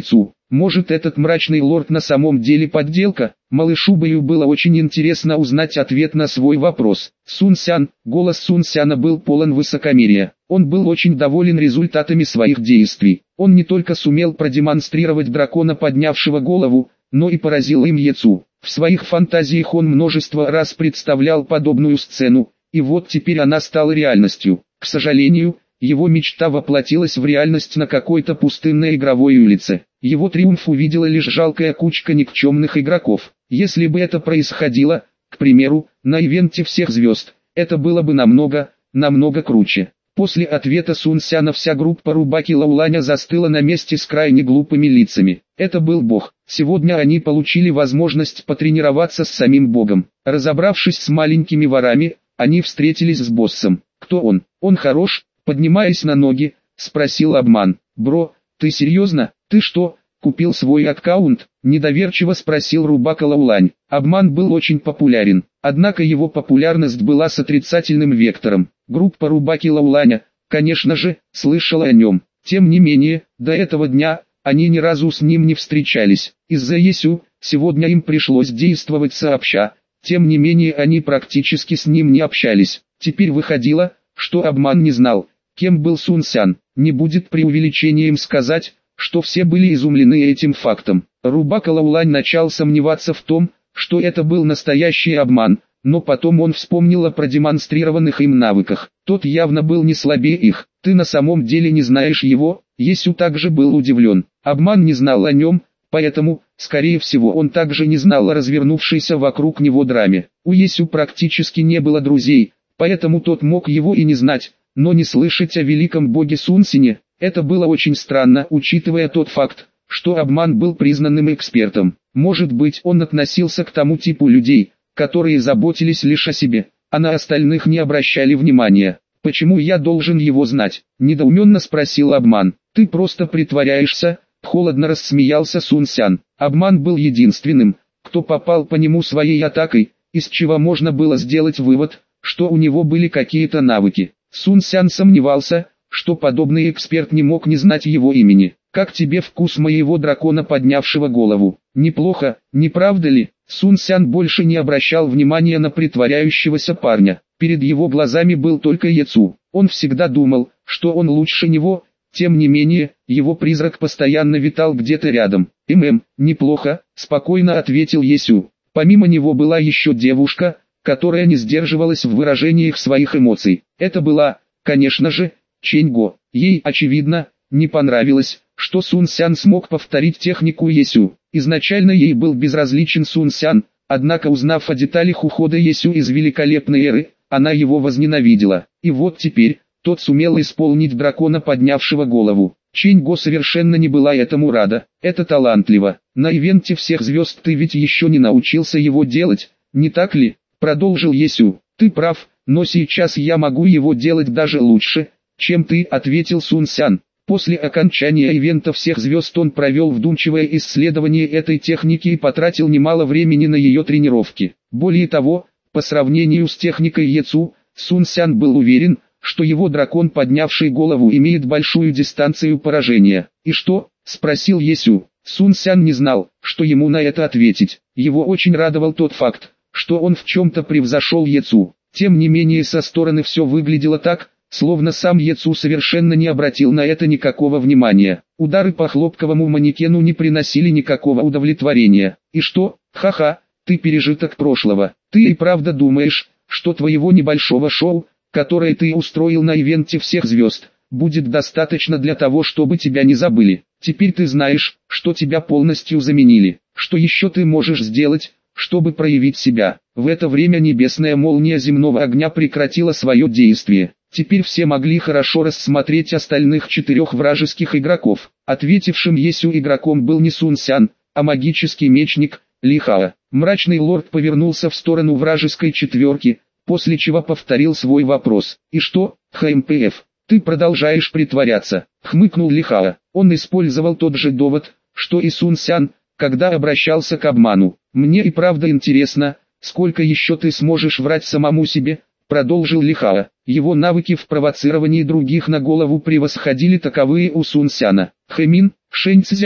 Может, этот мрачный лорд на самом деле подделка? Малышу Бэю было очень интересно узнать ответ на свой вопрос. Сун Сян, голос Сун Сяна был полон высокомерия. Он был очень доволен результатами своих действий. Он не только сумел продемонстрировать дракона, поднявшего голову, но и поразил им Ецу. В своих фантазиях он множество раз представлял подобную сцену, и вот теперь она стала реальностью. К сожалению, его мечта воплотилась в реальность на какой-то пустынной игровой улице. Его триумф увидела лишь жалкая кучка никчемных игроков. Если бы это происходило, к примеру, на ивенте всех звезд, это было бы намного, намного круче. После ответа Сун Сяна вся группа Рубаки Лауланя застыла на месте с крайне глупыми лицами. Это был бог. Сегодня они получили возможность потренироваться с самим богом. Разобравшись с маленькими ворами, они встретились с боссом. Кто он? Он хорош? Поднимаясь на ноги, спросил Обман. «Бро, ты серьезно? Ты что, купил свой аккаунт?» Недоверчиво спросил Рубака Лаулань. Обман был очень популярен, однако его популярность была с отрицательным вектором. Группа Рубаки Лауланя, конечно же, слышала о нем. Тем не менее, до этого дня, они ни разу с ним не встречались. Из-за Есю, сегодня им пришлось действовать сообща. Тем не менее, они практически с ним не общались. Теперь выходило, что Обман не знал, кем был Сун Сян. Не будет преувеличением сказать, что все были изумлены этим фактом. Рубака Лаулань начал сомневаться в том, что это был настоящий обман, но потом он вспомнил о продемонстрированных им навыках. Тот явно был не слабее их. «Ты на самом деле не знаешь его?» Есю также был удивлен. Обман не знал о нем, поэтому, скорее всего, он также не знал о развернувшейся вокруг него драме. У Есю практически не было друзей, поэтому тот мог его и не знать, но не слышать о великом боге Сун Сяне. Это было очень странно, учитывая тот факт, что Обман был признанным экспертом. Может быть, он относился к тому типу людей, которые заботились лишь о себе, а на остальных не обращали внимания. «Почему я должен его знать?» – недоуменно спросил Обман. «Ты просто притворяешься», – холодно рассмеялся Сун Сян. Обман был единственным, кто попал по нему своей атакой, из чего можно было сделать вывод, что у него были какие-то навыки. Сун Сян сомневался, что подобный эксперт не мог не знать его имени. «Как тебе вкус моего дракона, поднявшего голову?» «Неплохо, не правда ли?» Сун Сян больше не обращал внимания на притворяющегося парня. Перед его глазами был только Ецу. Он всегда думал, что он лучше него, тем не менее, его призрак постоянно витал где-то рядом. «Мм, неплохо», — спокойно ответил Есю. Помимо него была еще девушка, которая не сдерживалась в выражениях своих эмоций. Это была, конечно же, Чэньго. Ей, очевидно, не понравилось, что Сун Сян смог повторить технику Есю. Изначально ей был безразличен Сун Сян, однако узнав о деталях ухода Есю из великолепной эры, она его возненавидела. И вот теперь, тот сумел исполнить дракона, поднявшего голову. Чэньго совершенно не была этому рада. Это талантливо. На ивенте всех звезд ты ведь еще не научился его делать, не так ли? Продолжил Есю. Ты прав, но сейчас я могу его делать даже лучше, чем ты, ответил Сун Сян. После окончания ивента всех звезд он провел вдумчивое исследование этой техники и потратил немало времени на ее тренировки. Более того, по сравнению с техникой Ецу, Сун Сян был уверен, что его дракон, поднявший голову, имеет большую дистанцию поражения. «И что?» – спросил Есю. Сун Сян не знал, что ему на это ответить. Его очень радовал тот факт, что он в чем-то превзошел Ецу. Тем не менее, со стороны все выглядело так, словно сам Ецу совершенно не обратил на это никакого внимания. Удары по хлопковому манекену не приносили никакого удовлетворения. «И что? Ха-ха, ты пережиток прошлого. Ты и правда думаешь, что твоего небольшого шоу, которое ты устроил на ивенте всех звезд, будет достаточно для того, чтобы тебя не забыли? Теперь ты знаешь, что тебя полностью заменили. Что еще ты можешь сделать, чтобы проявить себя?» В это время небесная молния земного огня прекратила свое действие. Теперь все могли хорошо рассмотреть остальных четырех вражеских игроков. Ответившим Есю игроком был не Сун Сян, а магический мечник Ли Хао. Мрачный лорд повернулся в сторону вражеской четверки, после чего повторил свой вопрос. «И что, ХМПФ, ты продолжаешь притворяться?» — хмыкнул Ли Хао. Он использовал тот же довод, что и Сун Сян, когда обращался к Обману. «Мне и правда интересно, сколько еще ты сможешь врать самому себе?» — продолжил Ли Хао. Его навыки в провоцировании других на голову превосходили таковые у Сун Сяна. «Хэмин, Шэнь Цзянь,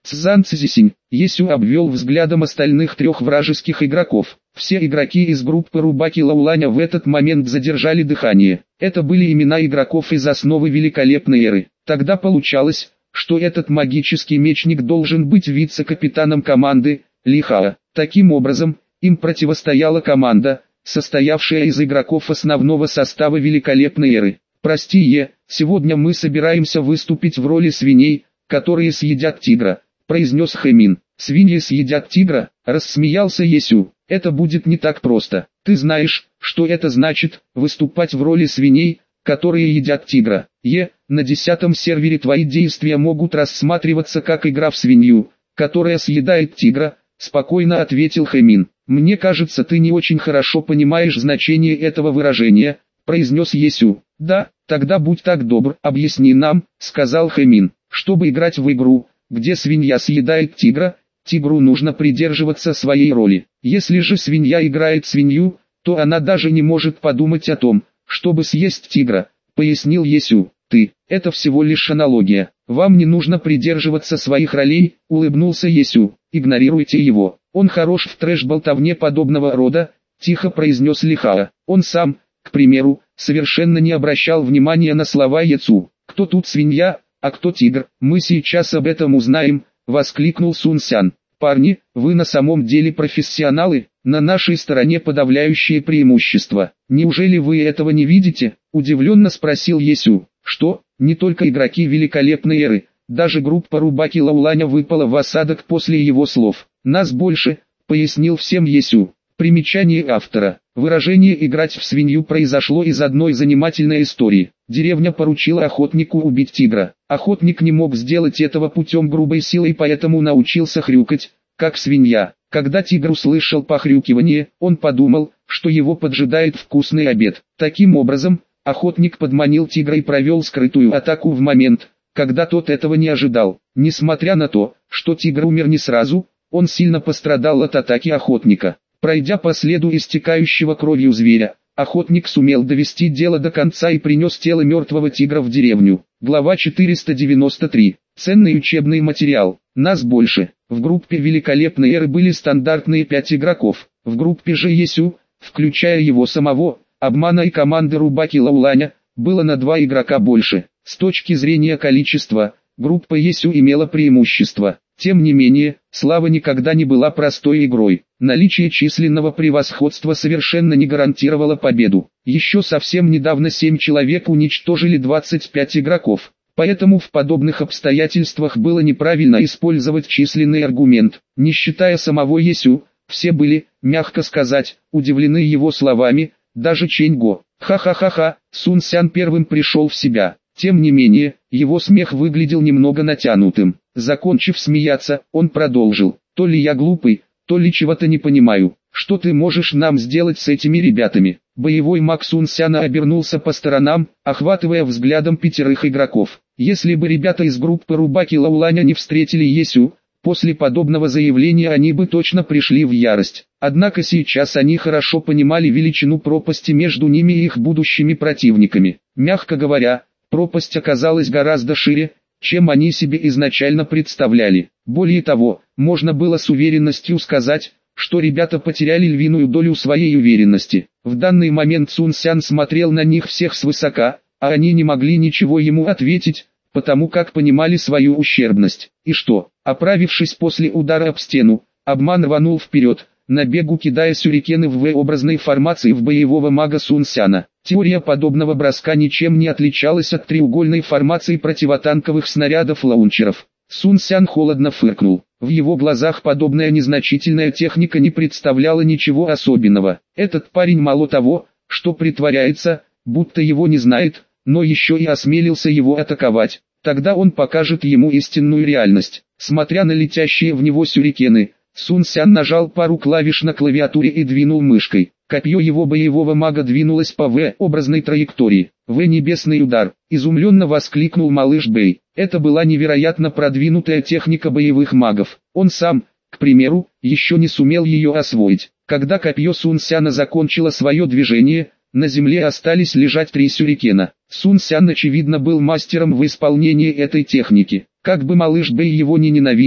Цзан Цзисинь. Есю обвел взглядом остальных трех вражеских игроков. Все игроки из группы Рубаки Лауланя в этот момент задержали дыхание. Это были имена игроков из основы Великолепной Эры. Тогда получалось, что этот магический мечник должен быть вице-капитаном команды Лихао. Таким образом, им противостояла команда, состоявшая из игроков основного состава Великолепной Эры. «Прости, Е, сегодня мы собираемся выступить в роли свиней, которые съедят тигра», — произнес Хэмин. «Свиньи съедят тигра?» — рассмеялся Есю. «Это будет не так просто. Ты знаешь, что это значит, выступать в роли свиней, которые едят тигра? Е, на десятом сервере твои действия могут рассматриваться как игра в свинью, которая съедает тигра», — спокойно ответил Хэмин. «Мне кажется, ты не очень хорошо понимаешь значение этого выражения», — произнес Есю. «Да, тогда будь так добр, объясни нам», — сказал Хэмин. «Чтобы играть в игру, где свинья съедает тигра, тигру нужно придерживаться своей роли. Если же свинья играет свинью, то она даже не может подумать о том, чтобы съесть тигра», — пояснил Есю. «Ты, это всего лишь аналогия. Вам не нужно придерживаться своих ролей», — улыбнулся Есю. «Игнорируйте его. Он хорош в трэш-болтовне подобного рода», — тихо произнес Лихао. Он сам, к примеру, совершенно не обращал внимания на слова Яцу. «Кто тут свинья, а кто тигр? Мы сейчас об этом узнаем», — воскликнул Сун Сян. «Парни, вы на самом деле профессионалы, на нашей стороне подавляющее преимущество. Неужели вы этого не видите?» — удивленно спросил Есю. «Что, не только игроки Великолепной Эры, даже группа Рубаки Лауланя выпала в осадок после его слов. Нас больше», — пояснил всем Есю. Примечание автора. Выражение «играть в свинью» произошло из одной занимательной истории. Деревня поручила охотнику убить тигра. Охотник не мог сделать этого путем грубой силы, поэтому научился хрюкать, как свинья. Когда тигр услышал похрюкивание, он подумал, что его поджидает вкусный обед. Таким образом, охотник подманил тигра и провел скрытую атаку в момент, когда тот этого не ожидал. Несмотря на то, что тигр умер не сразу, он сильно пострадал от атаки охотника. Пройдя по следу истекающего кровью зверя, охотник сумел довести дело до конца и принес тело мертвого тигра в деревню. Глава четыреста девяносто три. Ценный учебный материал. Нас больше. В группе Великолепной Эры были стандартные пять игроков. В группе же Есю, включая его самого, Обмана и команды Рубаки Лауланя, было на два игрока больше. С точки зрения количества, группа Есю имела преимущество. Тем не менее, слава никогда не была простой игрой. Наличие численного превосходства совершенно не гарантировало победу. Еще совсем недавно семь человек уничтожили двадцать пять игроков. Поэтому в подобных обстоятельствах было неправильно использовать численный аргумент. Не считая самого Есю, все были, мягко сказать, удивлены его словами, даже Чэньго. Ха-ха-ха-ха, Сун Сян первым пришел в себя. Тем не менее, его смех выглядел немного натянутым. Закончив смеяться, он продолжил. «То ли я глупый, то ли чего-то не понимаю. Что ты можешь нам сделать с этими ребятами?» Боевой маг Сун Сяна обернулся по сторонам, охватывая взглядом пятерых игроков. Если бы ребята из группы Рубаки Лауланя не встретили Есю, после подобного заявления они бы точно пришли в ярость. Однако сейчас они хорошо понимали величину пропасти между ними и их будущими противниками. Мягко говоря, пропасть оказалась гораздо шире, чем они себе изначально представляли. Более того, можно было с уверенностью сказать, что ребята потеряли львиную долю своей уверенности. В данный момент Сун Сян смотрел на них всех свысока, а они не могли ничего ему ответить, потому как понимали свою ущербность. И что, оправившись после удара об стену, Обман рванул вперед, на бегу кидая сюрикены в V-образной формации в боевого мага Сун Сяна. Теория подобного броска ничем не отличалась от треугольной формации противотанковых снарядов-лаунчеров. Сун Сян холодно фыркнул. В его глазах подобная незначительная техника не представляла ничего особенного. Этот парень мало того, что притворяется, будто его не знает, но еще и осмелился его атаковать. Тогда он покажет ему истинную реальность. Смотря на летящие в него сюрикены, Сун Сян нажал пару клавиш на клавиатуре и двинул мышкой. Копье его боевого мага двинулось по V-образной траектории. В-небесный удар. Изумленно воскликнул малыш Бэй. Это была невероятно продвинутая техника боевых магов. Он сам, к примеру, еще не сумел ее освоить. Когда копье Сун Сяна закончило свое движение, на земле остались лежать три сюрикена. Сун Сян очевидно был мастером в исполнении этой техники. Как бы малыш Бэй его не ненавидел,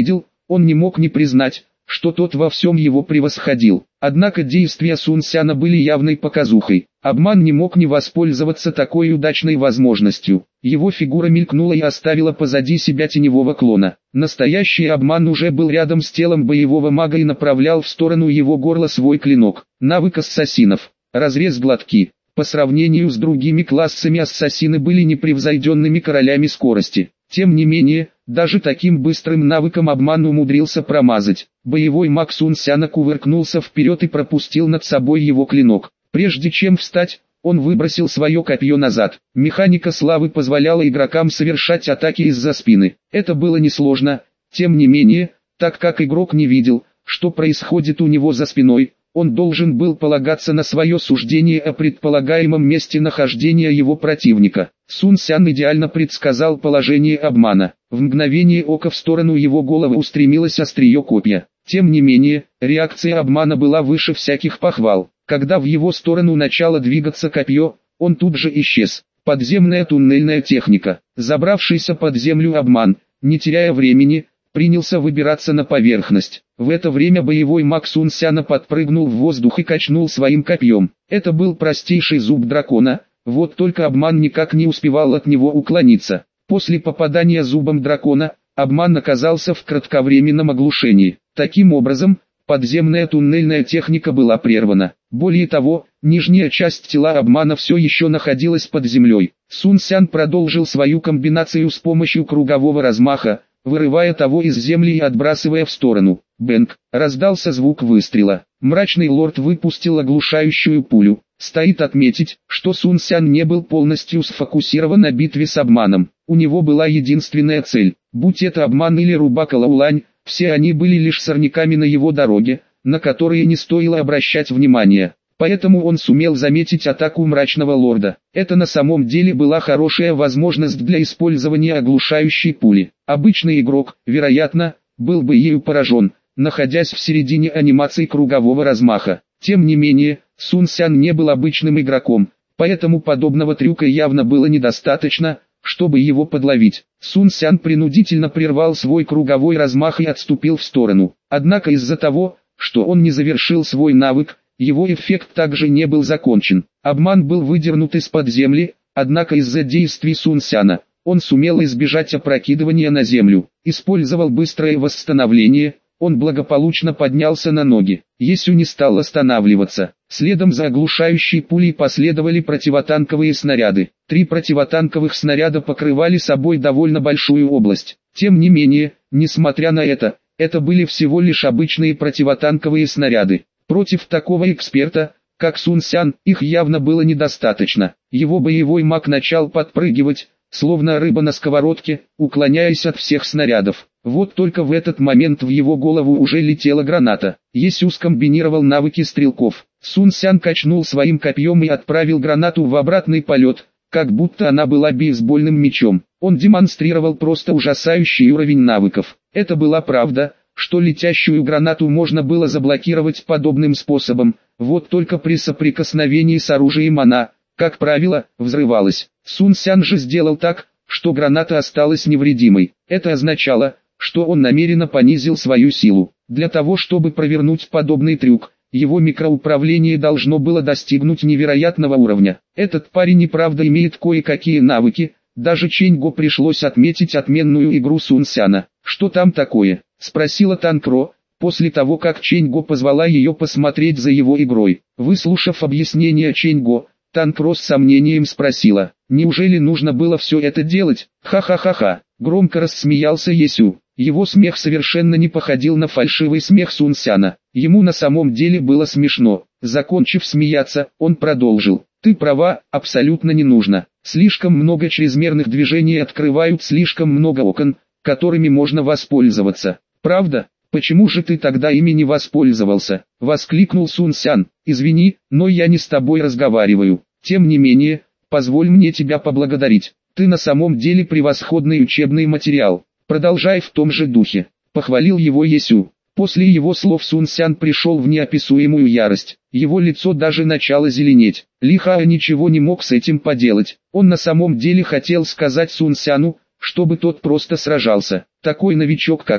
Он не мог не признать, что тот во всем его превосходил. Однако действия Сун Сяна были явной показухой. Обман не мог не воспользоваться такой удачной возможностью. Его фигура мелькнула и оставила позади себя теневого клона. Настоящий обман уже был рядом с телом боевого мага и направлял в сторону его горла свой клинок. Навык ассасинов. Разрез глотки. По сравнению с другими классами ассасины были непревзойденными королями скорости. Тем не менее, даже таким быстрым навыком обман умудрился промазать. Боевой маг Сун Сяна кувыркнулся вперед и пропустил над собой его клинок. Прежде чем встать, он выбросил свое копье назад. Механика славы позволяла игрокам совершать атаки из-за спины. Это было несложно. Тем не менее, так как игрок не видел, что происходит у него за спиной, он должен был полагаться на свое суждение о предполагаемом месте нахождения его противника. Сун Сян идеально предсказал положение обмана. В мгновение ока в сторону его головы устремилось острие копья. Тем не менее, реакция обмана была выше всяких похвал. Когда в его сторону начало двигаться копье, он тут же исчез. Подземная туннельная техника. Забравшийся под землю обман, не теряя времени, принялся выбираться на поверхность. В это время боевой маг Сун Сяна подпрыгнул в воздух и качнул своим копьем. Это был простейший зуб дракона, вот только обман никак не успевал от него уклониться. После попадания зубом дракона, обман оказался в кратковременном оглушении. Таким образом, подземная туннельная техника была прервана. Более того, нижняя часть тела обмана все еще находилась под землей. Сун Сян продолжил свою комбинацию с помощью кругового размаха, вырывая того из земли и отбрасывая в сторону. Бэнг! Раздался звук выстрела. Мрачный лорд выпустил оглушающую пулю. Стоит отметить, что Сун Сян не был полностью сфокусирован на битве с обманом. У него была единственная цель. Будь это обман или Рубака Лаулань, все они были лишь сорняками на его дороге, на которые не стоило обращать внимания. Поэтому он сумел заметить атаку мрачного лорда. Это на самом деле была хорошая возможность для использования оглушающей пули. Обычный игрок, вероятно, был бы ею поражен, находясь в середине анимации кругового размаха. Тем не менее, Сун Сян не был обычным игроком, поэтому подобного трюка явно было недостаточно, чтобы его подловить. Сун Сян принудительно прервал свой круговой размах и отступил в сторону. Однако из-за того, что он не завершил свой навык, его эффект также не был закончен. Обман был выдернут из-под земли, однако из-за действий Сун Сяна, он сумел избежать опрокидывания на землю. Использовал быстрое восстановление, он благополучно поднялся на ноги. Есю не стал останавливаться. Следом за оглушающей пулей последовали противотанковые снаряды. Три противотанковых снаряда покрывали собой довольно большую область. Тем не менее, несмотря на это, это были всего лишь обычные противотанковые снаряды. Против такого эксперта, как Сун Сян, их явно было недостаточно. Его боевой маг начал подпрыгивать, словно рыба на сковородке, уклоняясь от всех снарядов. Вот только в этот момент в его голову уже летела граната. Есю скомбинировал навыки стрелков. Сун Сян качнул своим копьем и отправил гранату в обратный полет, как будто она была бейсбольным мячом. Он демонстрировал просто ужасающий уровень навыков. Это была правда, что летящую гранату можно было заблокировать подобным способом, вот только при соприкосновении с оружием она, как правило, взрывалась. Сун Сян же сделал так, что граната осталась невредимой. Это означало, что он намеренно понизил свою силу. Для того чтобы провернуть подобный трюк, его микроуправление должно было достигнуть невероятного уровня. Этот парень и правда имеет кое-какие навыки, даже Чэнь Го пришлось отметить отменную игру Сун Сяна. «Что там такое?» — спросила Танкро, после того как Чэнь Го позвала ее посмотреть за его игрой. Выслушав объяснение Чэнь Го, Танкро с сомнением спросила: «Неужели нужно было все это делать?» «Ха-ха-ха-ха!» — громко рассмеялся Есю. Его смех совершенно не походил на фальшивый смех Сун Сяна. Ему на самом деле было смешно. Закончив смеяться, он продолжил: «Ты права, абсолютно не нужно. Слишком много чрезмерных движений открывают слишком много окон, которыми можно воспользоваться. Правда? Почему же ты тогда ими не воспользовался?» — воскликнул Сун Сян. «Извини, но я не с тобой разговариваю. Тем не менее, позволь мне тебя поблагодарить. Ты на самом деле превосходный учебный материал. Продолжай в том же духе», — похвалил его Есю. После его слов Сун Сян пришел в неописуемую ярость. Его лицо даже начало зеленеть. Ли Хао ничего не мог с этим поделать. Он на самом деле хотел сказать Сун Сяну, чтобы тот просто сражался. Такой новичок как он,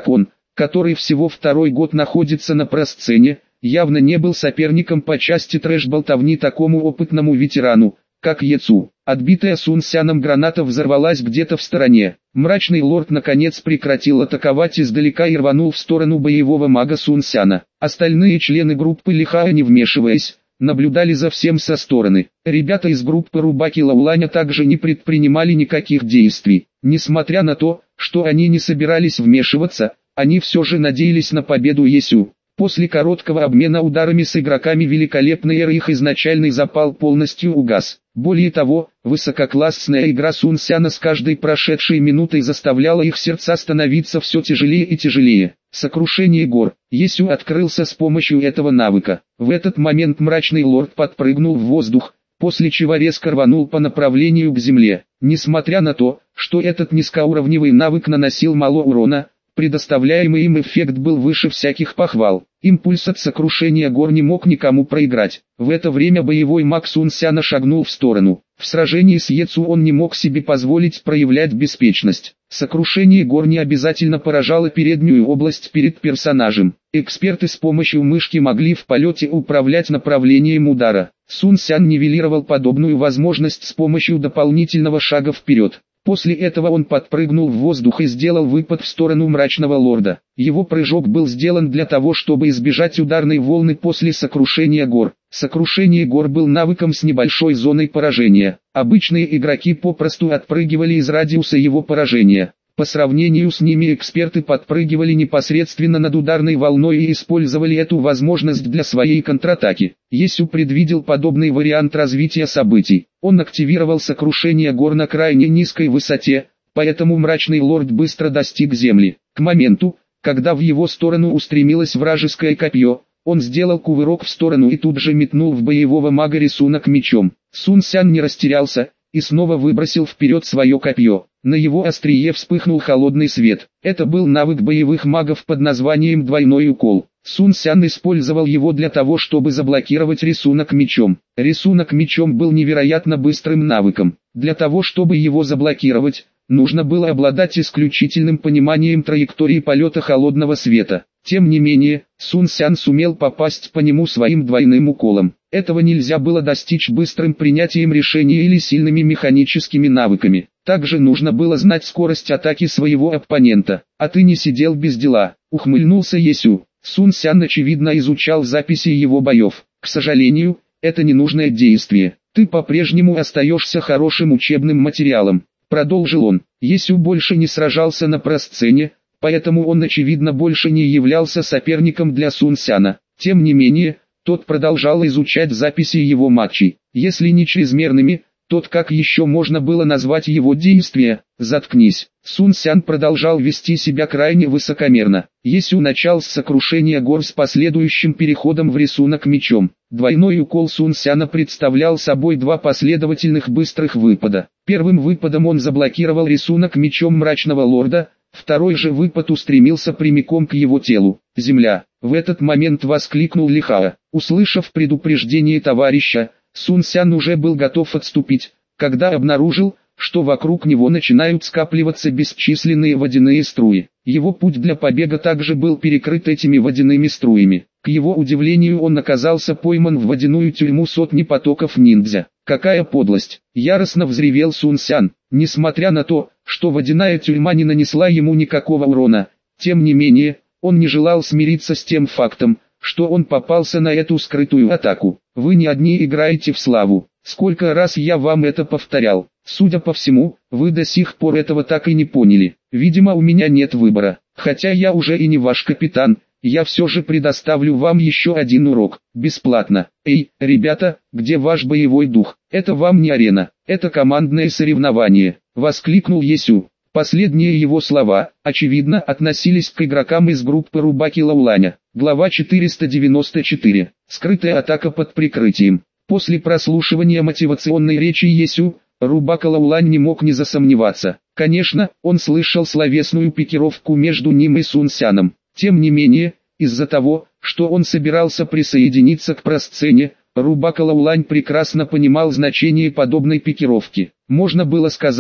который всего второй год находится на просцене, явно не был соперником по части трэш-болтовни такому опытному ветерану, как Ецу. Отбитая Сун Сяном граната взорвалась где-то в стороне. Мрачный лорд наконец прекратил атаковать издалека и рванул в сторону боевого мага Сун Сяна. Остальные члены группы Лихая, не вмешиваясь, наблюдали за всем со стороны. Ребята из группы Рубаки Лауланя также не предпринимали никаких действий. Несмотря на то, что они не собирались вмешиваться, они все же надеялись на победу Есю. После короткого обмена ударами с игроками великолепной эры их изначальный запал полностью угас. Более того, высококлассная игра Сун Сяна с каждой прошедшей минутой заставляла их сердца становиться все тяжелее и тяжелее. Сокрушение гор. Есю открылся с помощью этого навыка. В этот момент мрачный лорд подпрыгнул в воздух, после чего резко рванул по направлению к земле. Несмотря на то, что этот низкоуровневый навык наносил мало урона, предоставляемый им эффект был выше всяких похвал. Импульс от сокрушения гор не мог никому проиграть. В это время боевой маг Сун Сяна шагнул в сторону. В сражении с Ецу он не мог себе позволить проявлять беспечность. Сокрушение гор не обязательно поражало переднюю область перед персонажем. Эксперты с помощью мышки могли в полете управлять направлением удара. Сун Сян нивелировал подобную возможность с помощью дополнительного шага вперед. После этого он подпрыгнул в воздух и сделал выпад в сторону мрачного лорда. Его прыжок был сделан для того, чтобы избежать ударной волны после сокрушения гор. Сокрушение гор был навыком с небольшой зоной поражения. Обычные игроки попросту отпрыгивали из радиуса его поражения. По сравнению с ними эксперты подпрыгивали непосредственно над ударной волной и использовали эту возможность для своей контратаки. Есю предвидел подобный вариант развития событий. Он активировал сокрушение гор на крайне низкой высоте, поэтому мрачный лорд быстро достиг земли. К моменту, когда в его сторону устремилось вражеское копье, он сделал кувырок в сторону и тут же метнул в боевого мага рисунок мечом. Сун Сян не растерялся и снова выбросил вперед свое копье. На его острие вспыхнул холодный свет. Это был навык боевых магов под названием «Двойной укол». Сун Сян использовал его для того, чтобы заблокировать рисунок мечом. Рисунок мечом был невероятно быстрым навыком. Для того, чтобы его заблокировать, нужно было обладать исключительным пониманием траектории полета холодного света. Тем не менее, Сун Сян сумел попасть по нему своим двойным уколом. Этого нельзя было достичь быстрым принятием решения или сильными механическими навыками. Также нужно было знать скорость атаки своего оппонента. «А ты не сидел без дела», — ухмыльнулся Есю. Сун Сян очевидно изучал записи его боев. «К сожалению, это ненужное действие. Ты по-прежнему остаешься хорошим учебным материалом», — продолжил он. Есю больше не сражался на просцене, поэтому он очевидно больше не являлся соперником для Сун Сяна. Тем не менее, тот продолжал изучать записи его матчей. Если не чрезмерными, то как еще можно было назвать его действия? «Заткнись». Сун Сян продолжал вести себя крайне высокомерно. Есю начал с сокрушения гор с последующим переходом в рисунок мечом. Двойной укол Сун Сяна представлял собой два последовательных быстрых выпада. Первым выпадом он заблокировал рисунок мечом мрачного лорда, второй же выпад устремился прямиком к его телу. «Земля!» В этот момент воскликнул Лихая. Услышав предупреждение товарища, Сун Сян уже был готов отступить, когда обнаружил, что вокруг него начинают скапливаться бесчисленные водяные струи. Его путь для побега также был перекрыт этими водяными струями. К его удивлению, он оказался пойман в водяную тюрьму сотни потоков ниндзя. «Какая подлость!» — яростно взревел Сун Сян. Несмотря на то, что водяная тюрьма не нанесла ему никакого урона, тем не менее, он не желал смириться с тем фактом, что он попался на эту скрытую атаку. «Вы не одни играете в славу. Сколько раз я вам это повторял. Судя по всему, вы до сих пор этого так и не поняли. Видимо, у меня нет выбора. Хотя я уже и не ваш капитан, я все же предоставлю вам еще один урок, бесплатно. Эй, ребята, где ваш боевой дух? Это вам не арена, это командное соревнование», — воскликнул Есю. Последние его слова, очевидно, относились к игрокам из группы Рубаки Лауланя. Глава четыреста девяносто четыре. Скрытая атака под прикрытием. После прослушивания мотивационной речи Есю, Рубака Лаулань не мог не засомневаться. Конечно, он слышал словесную пикировку между ним и Сун Сяном. Тем не менее, из-за того, что он собирался присоединиться к просцене, Рубака Лаулань прекрасно понимал значение подобной пикировки. Можно было сказать,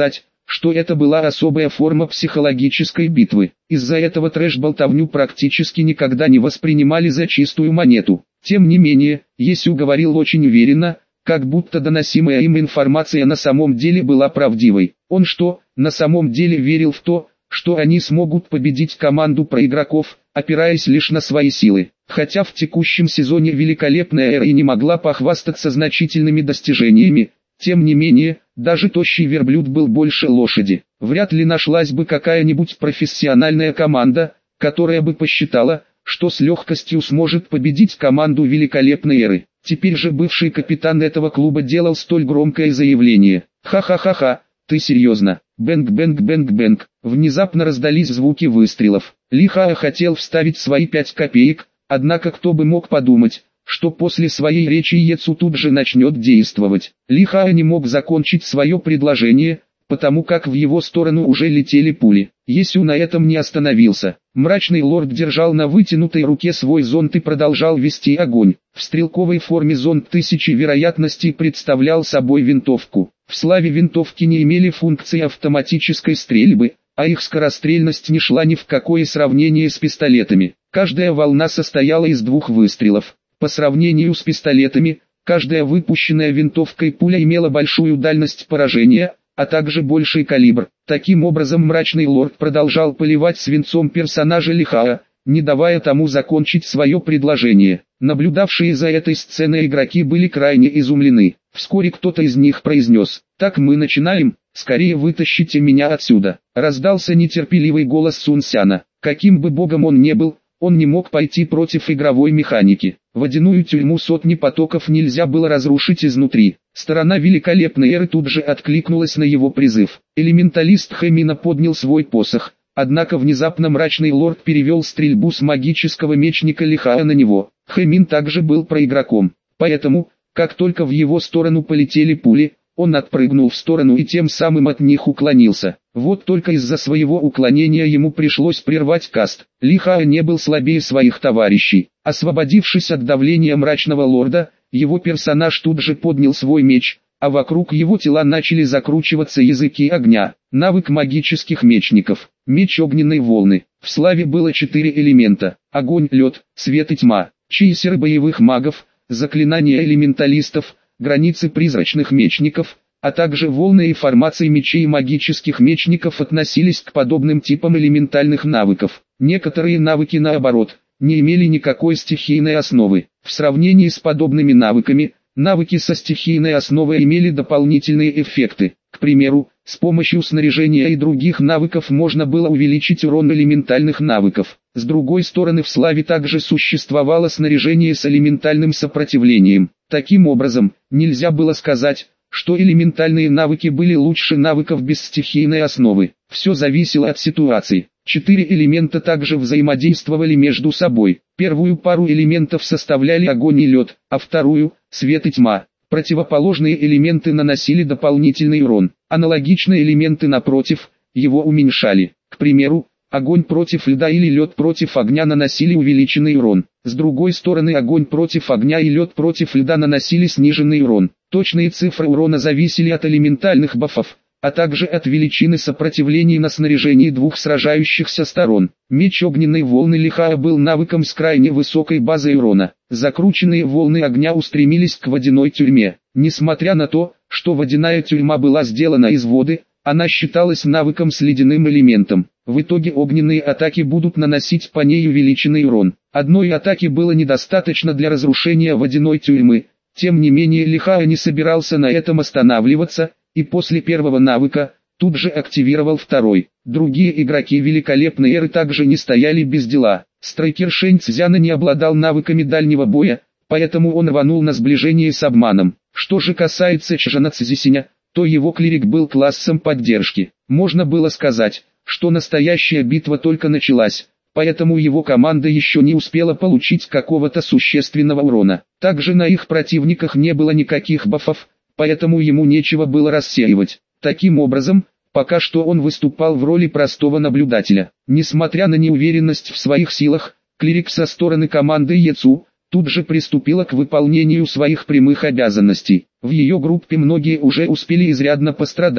что это была особая форма психологической битвы. Из-за этого трэш-болтовню практически никогда не воспринимали за чистую монету. Тем не менее, Есю говорил очень уверенно, как будто доносимая им информация на самом деле была правдивой. Он что, на самом деле верил в то, что они смогут победить команду проигроков, опираясь лишь на свои силы. Хотя в текущем сезоне великолепная эра и не могла похвастаться значительными достижениями, тем не менее, даже тощий верблюд был больше лошади. Вряд ли нашлась бы какая-нибудь профессиональная команда, которая бы посчитала, что с легкостью сможет победить команду великолепной эры. Теперь же бывший капитан этого клуба делал столь громкое заявление. «Ха-ха-ха-ха, ты серьезно?» Бэнг-бэнг-бэнг-бэнг. Внезапно раздались звуки выстрелов. Ли Хао хотел вставить свои пять копеек, однако кто бы мог подумать, что после своей речи Ецу тут же начнет действовать. Ли Хао не мог закончить свое предложение, потому как в его сторону уже летели пули. Есю на этом не остановился. Мрачный лорд держал на вытянутой руке свой зонт и продолжал вести огонь. В стрелковой форме зонт тысячи вероятностей представлял собой винтовку. В славе винтовки не имели функции автоматической стрельбы, а их скорострельность не шла ни в какое сравнение с пистолетами. Каждая волна состояла из двух выстрелов. По сравнению с пистолетами, каждая выпущенная винтовкой пуля имела большую дальность поражения, а также больший калибр. Таким образом мрачный лорд продолжал поливать свинцом персонажа Ли Хао, не давая тому закончить свое предложение. Наблюдавшие за этой сценой игроки были крайне изумлены. Вскоре кто-то из них произнес: «Так мы начинаем, скорее вытащите меня отсюда». Раздался нетерпеливый голос Сун Сяна. Каким бы богом он ни был, он не мог пойти против игровой механики. Водяную тюрьму сотни потоков нельзя было разрушить изнутри. Сторона великолепной эры тут же откликнулась на его призыв. Элементалист Хэмина поднял свой посох, однако внезапно мрачный лорд перевел стрельбу с магического мечника Ли Хао на него. Хэмин также был проигроком, поэтому, как только в его сторону полетели пули, он отпрыгнул в сторону и тем самым от них уклонился. Вот только из-за своего уклонения ему пришлось прервать каст. Ли Хао не был слабее своих товарищей. Освободившись от давления мрачного лорда, его персонаж тут же поднял свой меч, а вокруг его тела начали закручиваться языки огня. Навык магических мечников. Меч огненной волны. В славе было четыре элемента: огонь, лед, свет и тьма. Чейсеры боевых магов, заклинания элементалистов, границы призрачных мечников, а также волны и формации мечей магических мечников относились к подобным типам элементальных навыков. Некоторые навыки, наоборот, не имели никакой стихийной основы. В сравнении с подобными навыками, навыки со стихийной основой имели дополнительные эффекты. К примеру, с помощью снаряжения и других навыков можно было увеличить урон элементальных навыков. С другой стороны, в славе также существовало снаряжение с элементальным сопротивлением. Таким образом, нельзя было сказать, что элементальные навыки были лучше навыков без стихийной основы. Все зависело от ситуации. Четыре элемента также взаимодействовали между собой. Первую пару элементов составляли огонь и лед, а вторую – свет и тьма. Противоположные элементы наносили дополнительный урон. Аналогичные элементы, напротив, его уменьшали. К примеру, огонь против льда или лед против огня наносили увеличенный урон. С другой стороны, огонь против огня и лед против льда наносили сниженный урон. Точные цифры урона зависели от элементальных бафов, а также от величины сопротивлений на снаряжении двух сражающихся сторон. Меч огненной волны Ли Хао был навыком с крайне высокой базой урона. Закрученные волны огня устремились к водяной тюрьме. Несмотря на то, что водяная тюрьма была сделана из воды, она считалась навыком с ледяным элементом. В итоге огненные атаки будут наносить по ней увеличенный урон. Одной атаки было недостаточно для разрушения водяной тюрьмы. Тем не менее, Ли Хао не собирался на этом останавливаться, и после первого навыка тут же активировал второй. Другие игроки великолепной эры также не стояли без дела. Страйкер Шэнь Цзяна не обладал навыками дальнего боя, поэтому он рванул на сближение с обманом. Что же касается Чжана Цзисиня, то его клирик был классом поддержки. Можно было сказать, что настоящая битва только началась, поэтому его команда еще не успела получить какого-то существенного урона. Также на их противниках не было никаких бафов, поэтому ему нечего было рассеивать. Таким образом, пока что он выступал в роли простого наблюдателя. Несмотря на неуверенность в своих силах, клирик со стороны команды Ецу тут же приступила к выполнению своих прямых обязанностей. В ее группе многие уже успели изрядно пострадать.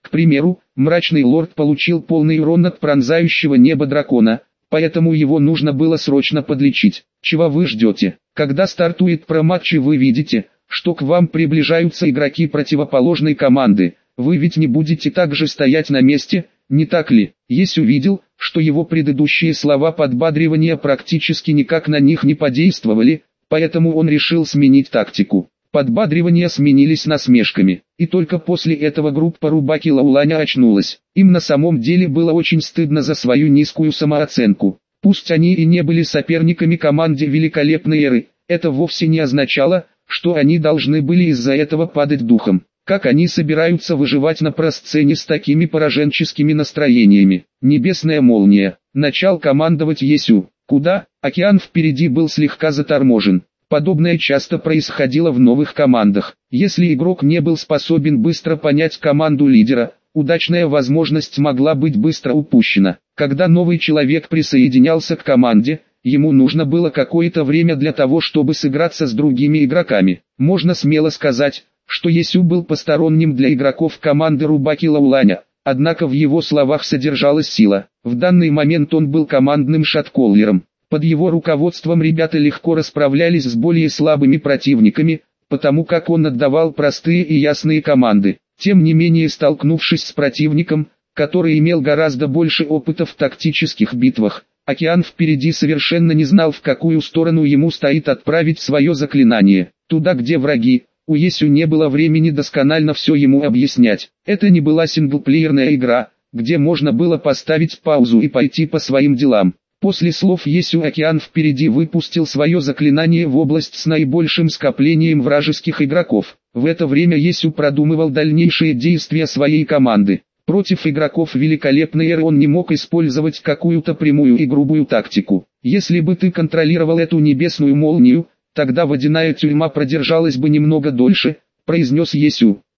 К примеру, мрачный лорд получил полный урон от пронзающего небо дракона, поэтому его нужно было срочно подлечить. Чего вы ждете? Когда стартует проматч и вы видите, что к вам приближаются игроки противоположной команды, вы ведь не будете так же стоять на месте, не так ли? Есть увидел, что его предыдущие слова подбадривания практически никак на них не подействовали, поэтому он решил сменить тактику. Подбадривания сменились насмешками, и только после этого группа Рубаки Лауланя очнулась. Им на самом деле было очень стыдно за свою низкую самооценку. Пусть они и не были соперниками команде Великолепной Эры, это вовсе не означало, что они должны были из-за этого падать духом. Как они собираются выживать на просцене с такими пораженческими настроениями? Небесная молния. Начал командовать Есю. Куда? Океан впереди был слегка заторможен. Подобное часто происходило в новых командах. Если игрок не был способен быстро понять команду лидера, удачная возможность могла быть быстро упущена. Когда новый человек присоединялся к команде, ему нужно было какое-то время для того, чтобы сыграться с другими игроками. Можно смело сказать, что Есю был посторонним для игроков команды Рубаки Лауланя, однако в его словах содержалась сила. В данный момент он был командным шатколлером. Под его руководством ребята легко расправлялись с более слабыми противниками, потому как он отдавал простые и ясные команды. Тем не менее, столкнувшись с противником, который имел гораздо больше опыта в тактических битвах, Океан впереди совершенно не знал, в какую сторону ему стоит отправить свое заклинание. Туда, где враги. У Есю не было времени досконально все ему объяснять. Это не была синглплеерная игра, где можно было поставить паузу и пойти по своим делам. После слов Есю Океан впереди выпустил свое заклинание в область с наибольшим скоплением вражеских игроков. В это время Есю продумывал дальнейшие действия своей команды. Против игроков Великолепной Эры он не мог использовать какую-то прямую и грубую тактику. Если бы ты контролировал эту небесную молнию, тогда водяная тюрьма продержалась бы немного дольше, произнес Есю.